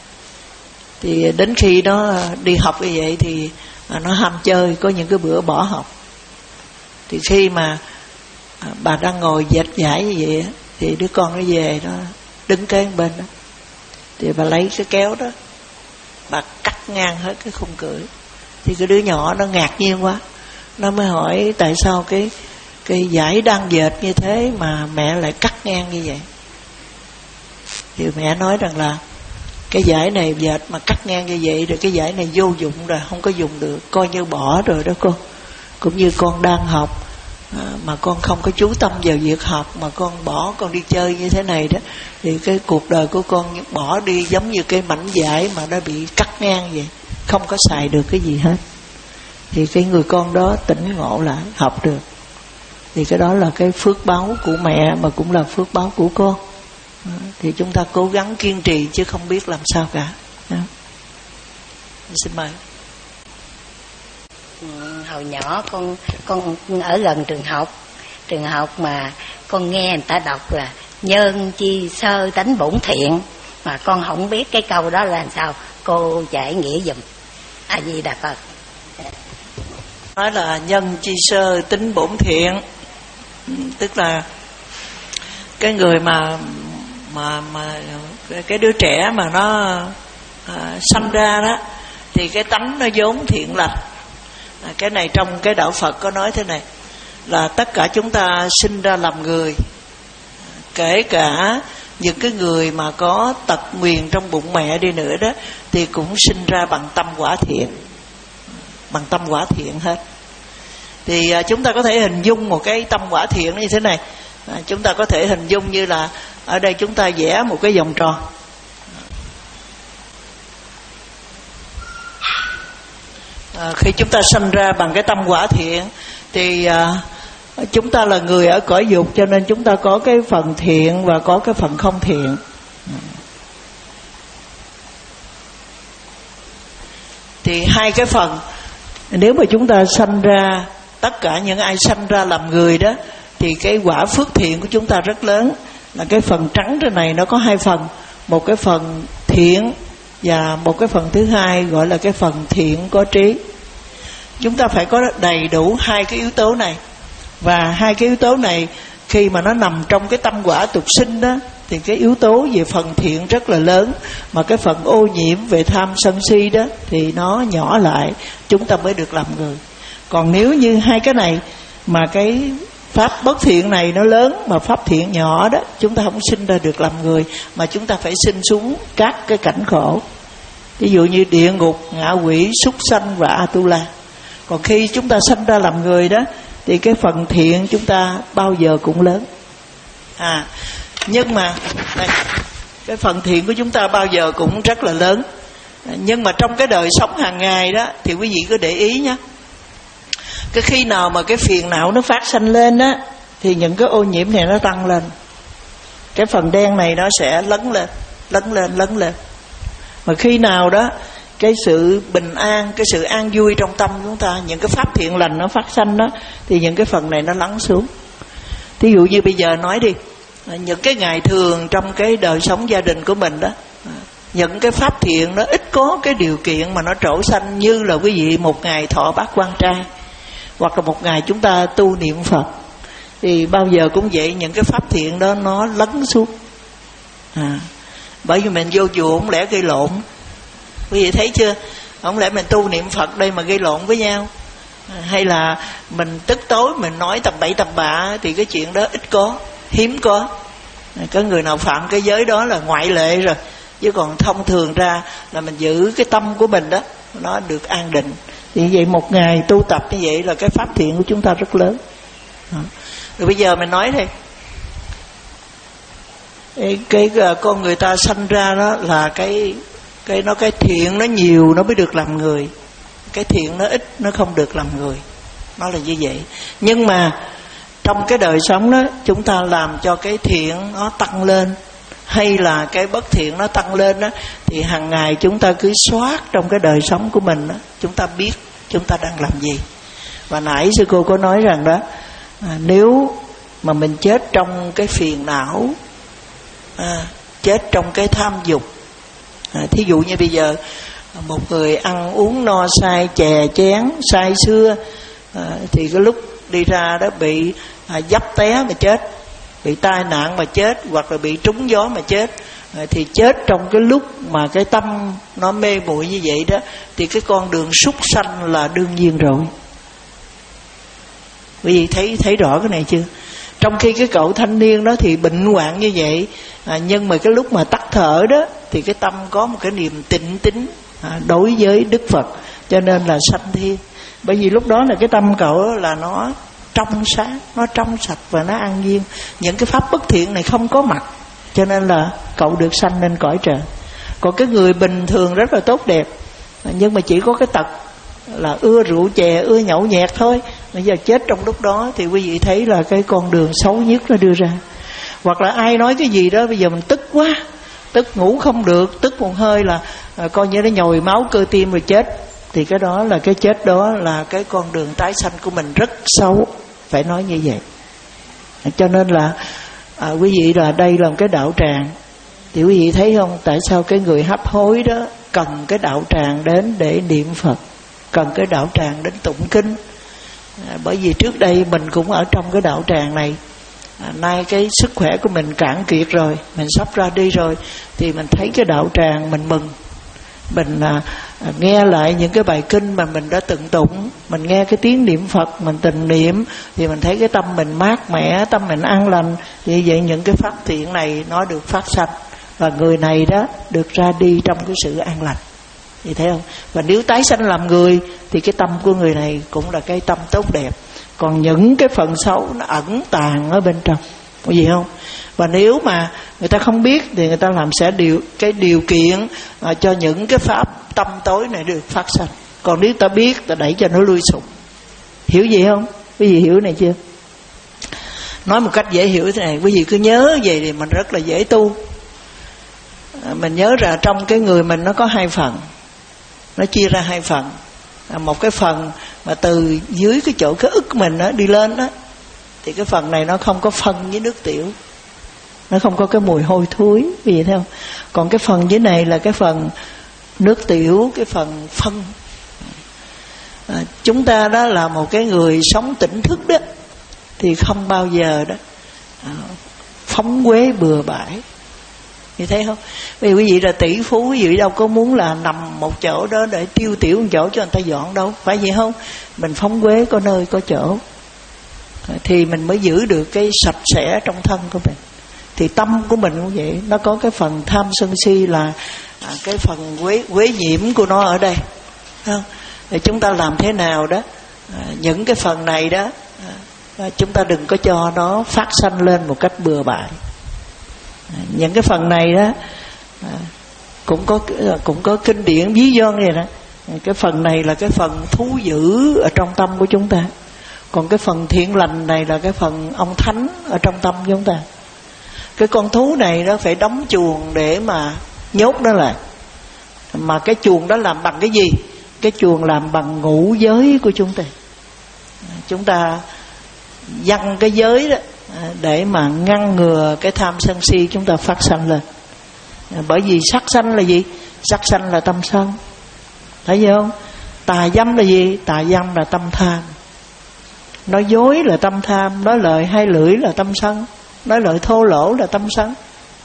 Thì đến khi nó đi học như vậy thì nó ham chơi, có những cái bữa bỏ học. Thì khi mà bà đang ngồi dệt vải như vậy thì đứa con nó về, nó đứng kế bên đó, thì bà lấy cái kéo đó, bà cắt ngang hết cái khung cửa. Thì cái đứa nhỏ nó ngạc nhiên quá, nó mới hỏi tại sao cái cái vải đang dệt như thế mà mẹ lại cắt ngang như vậy. Thì mẹ nói rằng là cái vải này dệt mà cắt ngang như vậy rồi, cái vải này vô dụng rồi, không có dùng được, coi như bỏ rồi đó con. Cũng như con đang học à, mà con không có chú tâm vào việc học, mà con bỏ, con đi chơi như thế này đó, thì cái cuộc đời của con bỏ đi giống như cái mảnh vải mà nó bị cắt ngang vậy, không có xài được cái gì hết. Thì cái người con đó tỉnh ngộ lại, học được. Thì cái đó là cái phước báo của mẹ, mà cũng là phước báo của con. Thì chúng ta cố gắng kiên trì chứ không biết làm sao cả. Xin mời. Hồi nhỏ con con ở gần trường học, trường học mà con nghe người ta đọc là nhân chi sơ tánh bổn thiện, mà con không biết cái câu đó là làm sao, cô giải nghĩa giùm. A Di Đà Phật. Nói là nhân chi sơ tính bổn thiện, tức là cái người mà mà mà cái đứa trẻ mà nó à, sanh ra đó, thì cái tánh nó vốn thiện lành. À, cái này trong cái đạo Phật có nói thế này, là tất cả chúng ta sinh ra làm người, kể cả những cái người mà có tật nguyền trong bụng mẹ đi nữa đó, thì cũng sinh ra bằng tâm quả thiện, bằng tâm quả thiện hết. Thì à, chúng ta có thể hình dung một cái tâm quả thiện như thế này. À, chúng ta có thể hình dung như là ở đây chúng ta vẽ một cái vòng tròn. À, khi chúng ta sanh ra bằng cái tâm quả thiện thì à, chúng ta là người ở cõi dục, cho nên chúng ta có cái phần thiện và có cái phần không thiện. Thì hai cái phần, nếu mà chúng ta sanh ra, tất cả những ai sanh ra làm người đó, thì cái quả phước thiện của chúng ta rất lớn. Là cái phần trắng trên này nó có hai phần, một cái phần thiện và một cái phần thứ hai gọi là cái phần thiện có trí. Chúng ta phải có đầy đủ hai cái yếu tố này. Và hai cái yếu tố này khi mà nó nằm trong cái tâm quả tục sinh đó, thì cái yếu tố về phần thiện rất là lớn, mà cái phần ô nhiễm về tham sân si đó thì nó nhỏ lại, chúng ta mới được làm người. Còn nếu như hai cái này mà cái pháp bất thiện này nó lớn, mà pháp thiện nhỏ đó, chúng ta không sinh ra được làm người, mà chúng ta phải sinh xuống các cái cảnh khổ. Ví dụ như địa ngục, ngạ quỷ, súc sanh và Atula. Còn khi chúng ta sinh ra làm người đó, thì cái phần thiện chúng ta bao giờ cũng lớn. À, nhưng mà này, cái phần thiện của chúng ta bao giờ cũng rất là lớn. Nhưng mà trong cái đời sống hàng ngày đó, thì quý vị cứ để ý nhé. Cái khi nào mà cái phiền não nó phát sanh lên á, thì những cái ô nhiễm này nó tăng lên. Cái phần đen này nó sẽ lấn lên, lấn lên, lấn lên. Mà khi nào đó cái sự bình an, cái sự an vui trong tâm chúng ta, những cái pháp thiện lành nó phát sanh đó, thì những cái phần này nó lắng xuống. Thí dụ như bây giờ nói đi, những cái ngày thường trong cái đời sống gia đình của mình đó, những cái pháp thiện nó ít có cái điều kiện mà nó trổ sanh như là quý vị một ngày thọ bát quan trai, hoặc là một ngày chúng ta tu niệm Phật, thì bao giờ cũng vậy, những cái pháp thiện đó nó lấn xuống. À, bởi vì mình vô chùa không lẽ gây lộn. Quý vị thấy chưa? Không lẽ mình tu niệm Phật đây mà gây lộn với nhau, hay là mình tức tối mình nói tầm bậy tầm bạ, thì cái chuyện đó ít có, hiếm có. Có người nào phạm cái giới đó là ngoại lệ rồi, chứ còn thông thường ra là mình giữ cái tâm của mình đó nó được an định. Thì vậy một ngày tu tập như vậy là cái pháp thiện của chúng ta rất lớn. Rồi bây giờ mình nói đây, cái, cái con người ta sanh ra đó là cái cái nó cái thiện nó nhiều nó mới được làm người, cái thiện nó ít nó không được làm người, nó là như vậy. Nhưng mà trong cái đời sống đó, chúng ta làm cho cái thiện nó tăng lên hay là cái bất thiện nó tăng lên đó, thì hàng ngày chúng ta cứ soát trong cái đời sống của mình đó, chúng ta biết chúng ta đang làm gì. Và nãy sư cô có nói rằng đó, à, nếu mà mình chết trong cái phiền não, à, chết trong cái tham dục, à, thí dụ như bây giờ một người ăn uống no say chè chén say sưa, à, thì cái lúc đi ra đó bị à, dấp té mà chết, bị tai nạn mà chết, hoặc là bị trúng gió mà chết, à, thì chết trong cái lúc mà cái tâm nó mê muội như vậy đó, thì cái con đường súc sanh là đương nhiên rồi. Quý vị thấy thấy rõ cái này chưa? Trong khi cái cậu thanh niên đó thì bệnh hoạn như vậy, à, nhưng mà cái lúc mà tắt thở đó thì cái tâm có một cái niềm tịnh tín à, đối với Đức Phật, cho nên là sanh thiên. Bởi vì lúc đó là cái tâm cậu là nó trong sáng, nó trong sạch và nó an nhiên, những cái pháp bất thiện này không có mặt, cho nên là cậu được sanh lên cõi trời. Còn cái người bình thường rất là tốt đẹp, nhưng mà chỉ có cái tật là ưa rượu chè, ưa nhậu nhẹt thôi, bây giờ chết trong lúc đó thì quý vị thấy là cái con đường xấu nhất nó đưa ra. Hoặc là ai nói cái gì đó bây giờ mình tức quá, tức ngủ không được, tức một hơi là à, coi như nó nhồi máu cơ tim rồi chết, thì cái đó là cái chết đó là cái con đường tái sanh của mình rất xấu, phải nói như vậy. Cho nên là à, quý vị là đây là một cái đạo tràng, thì quý vị thấy không, tại sao cái người hấp hối đó cần cái đạo tràng đến để niệm Phật, cần cái đạo tràng đến tụng kinh. À, bởi vì trước đây mình cũng ở trong cái đạo tràng này, à, nay cái sức khỏe của mình cạn kiệt rồi, mình sắp ra đi rồi, thì mình thấy cái đạo tràng mình mừng. mình à, à, nghe lại những cái bài kinh mà mình đã từng tụng, mình nghe cái tiếng niệm Phật, mình từng niệm, thì mình thấy cái tâm mình mát mẻ, tâm mình an lành. Vì vậy những cái pháp thiện này nó được phát sanh, và người này đó được ra đi trong cái sự an lành. Thì thấy không? Và nếu tái sanh làm người thì cái tâm của người này cũng là cái tâm tốt đẹp. Còn những cái phần xấu nó ẩn tàng ở bên trong, có gì không? Và nếu mà người ta không biết thì người ta làm sẽ điều cái điều kiện à, cho những cái pháp tâm tối này được phát sinh. Còn nếu ta biết, ta đẩy cho nó lui sụp. Hiểu gì không? Quý vị hiểu này chưa? Nói một cách dễ hiểu thế này, quý vị cứ nhớ vậy thì mình rất là dễ tu. à, Mình nhớ ra trong cái người mình nó có hai phần, nó chia ra hai phần. à, Một cái phần mà từ dưới cái chỗ cái ức mình đó, đi lên đó, thì cái phần này nó không có phân với nước tiểu, nó không có cái mùi hôi thối, vì thấy không? Còn cái phần dưới này là cái phần nước tiểu, cái phần phân. à, Chúng ta đó là một cái người sống tỉnh thức đó, thì không bao giờ đó à, phóng uế bừa bãi. Như thấy không? Vì quý vị là tỷ phú, quý vị đâu có muốn là nằm một chỗ đó để tiêu tiểu một chỗ cho người ta dọn đâu, phải vậy không? Mình phóng uế có nơi có chỗ, thì mình mới giữ được cái sạch sẽ trong thân của mình. Thì tâm của mình cũng vậy, nó có cái phần tham sân si là à, cái phần quế, quế nhiễm của nó ở đây, không? Thì chúng ta làm thế nào đó à, những cái phần này đó à, chúng ta đừng có cho nó phát sanh lên một cách bừa bãi. à, những cái phần này đó à, cũng có cũng có kinh điển ví von này đó. Cái phần này là cái phần thú dữ ở trong tâm của chúng ta, còn cái phần thiện lành này là cái phần ông thánh ở trong tâm của chúng ta. Cái con thú này nó phải đóng chuồng để mà nhốt nó lại. Mà cái chuồng đó làm bằng cái gì? Cái chuồng làm bằng ngũ giới của chúng ta. Chúng ta dăng cái giới đó để mà ngăn ngừa cái tham sân si chúng ta phát sanh lên. Bởi vì sắc sanh là gì? Sắc sanh là tâm sân, thấy không? Tà dâm là gì? Tà dâm là tâm tham. Nói dối là tâm tham, nói lời hai lưỡi là tâm sân, nói lời thô lỗ là tâm sân.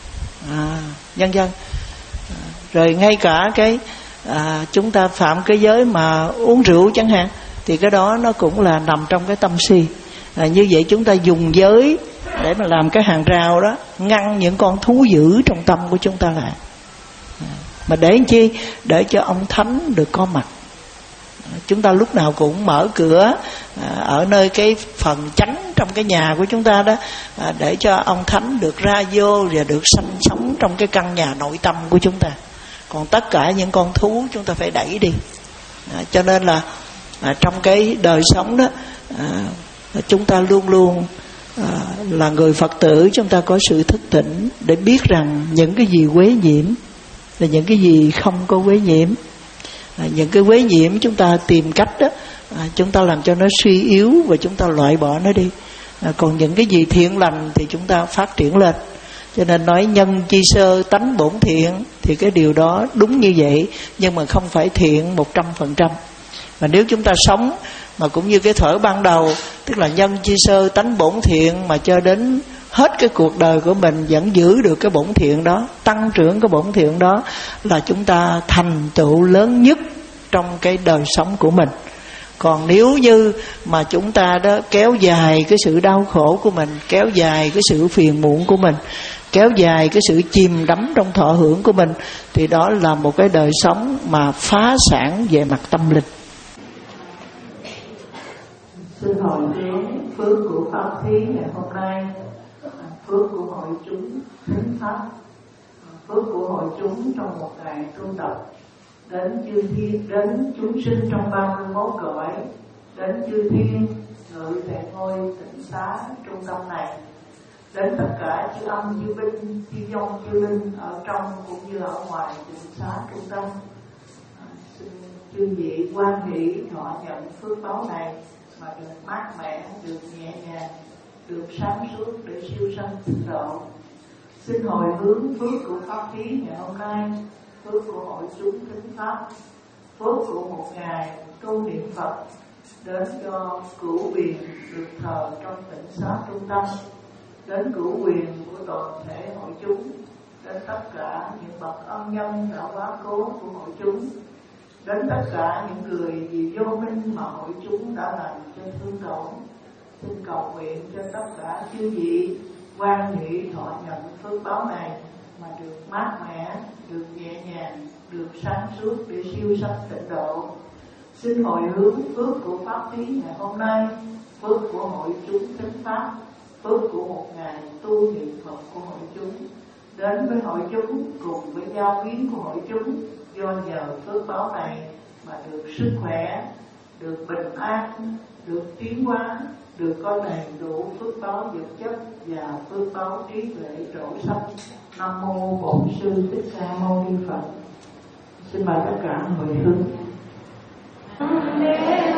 À, nhân dân. À, rồi ngay cả cái à, chúng ta phạm cái giới mà uống rượu chẳng hạn, thì cái đó nó cũng là nằm trong cái tâm si. À, như vậy chúng ta dùng giới để mà làm cái hàng rào đó, ngăn những con thú dữ trong tâm của chúng ta lại. À, mà để làm chi? Để cho ông thánh được có mặt. Chúng ta lúc nào cũng mở cửa à, ở nơi cái phần chánh trong cái nhà của chúng ta đó, à, để cho ông thánh được ra vô và được sanh sống trong cái căn nhà nội tâm của chúng ta. Còn tất cả những con thú chúng ta phải đẩy đi. à, Cho nên là à, trong cái đời sống đó à, chúng ta luôn luôn à, là người Phật tử, chúng ta có sự thức tỉnh để biết rằng những cái gì quế nhiễm và những cái gì không có quế nhiễm. À, những cái quế nhiễm chúng ta tìm cách đó à, chúng ta làm cho nó suy yếu và chúng ta loại bỏ nó đi. à, Còn những cái gì thiện lành thì chúng ta phát triển lên. Cho nên nói nhân chi sơ tánh bổn thiện, thì cái điều đó đúng như vậy, nhưng mà không phải thiện một trăm phần trăm. Mà nếu chúng ta sống mà cũng như cái thuở ban đầu, tức là nhân chi sơ tánh bổn thiện, mà cho đến hết cái cuộc đời của mình vẫn giữ được cái bổn thiện đó, tăng trưởng cái bổn thiện đó, là chúng ta thành tựu lớn nhất trong cái đời sống của mình. Còn nếu như mà chúng ta đó kéo dài cái sự đau khổ của mình, kéo dài cái sự phiền muộn của mình, kéo dài cái sự chìm đắm trong thọ hưởng của mình, thì đó là một cái đời sống mà phá sản về mặt tâm linh. Xin hồi hướng phước của pháp thí ngày hôm nay, phước của hội chúng thính pháp, phước của hội chúng trong một ngày tu tập, đến chư thiên, đến chúng sinh trong ba mươi mốt cõi, đến chư thiên ngự tại ngôi tịnh xá trung tâm này, đến tất cả chư âm chư binh chư vong chư linh ở trong cũng như ở ngoài tịnh xá trung tâm. À, xin chư vị quan hỷ thọ nhận phước báo này mà được mát mẻ, được nhẹ nhàng, được sáng suốt để siêu sanh tịnh độ. Xin hồi hướng phước của pháp thí ngày hôm nay, phước của hội chúng thính pháp, phước của một ngày tu niệm Phật, đến cho cửu quyền được thờ trong tịnh xá trung tâm, đến cửu quyền của toàn thể hội chúng, đến tất cả những bậc ân nhân đã quá cố của hội chúng, đến tất cả những người vì vô minh mà hội chúng đã làm cho thương tổn. Xin cầu nguyện cho tất cả chư vị quan nhị thọ nhận phước báo này mà được mát mẻ, được nhẹ nhàng, được sáng suốt để siêu sanh tịnh độ. Xin hồi hướng phước của pháp thí ngày hôm nay, phước của hội chúng chánh pháp, phước của một ngày tu niệm Phật của hội chúng đến với hội chúng cùng với giao quyến của hội chúng. Do nhờ phước báo này mà được sức khỏe, được bình an, được tiến hóa, được có đầy đủ phước báo vật chất và phước báo trí tuệ trổ sanh. Nam mô Bổn Sư Thích Ca Mâu Ni Phật. Xin mời tất cả mười hướng.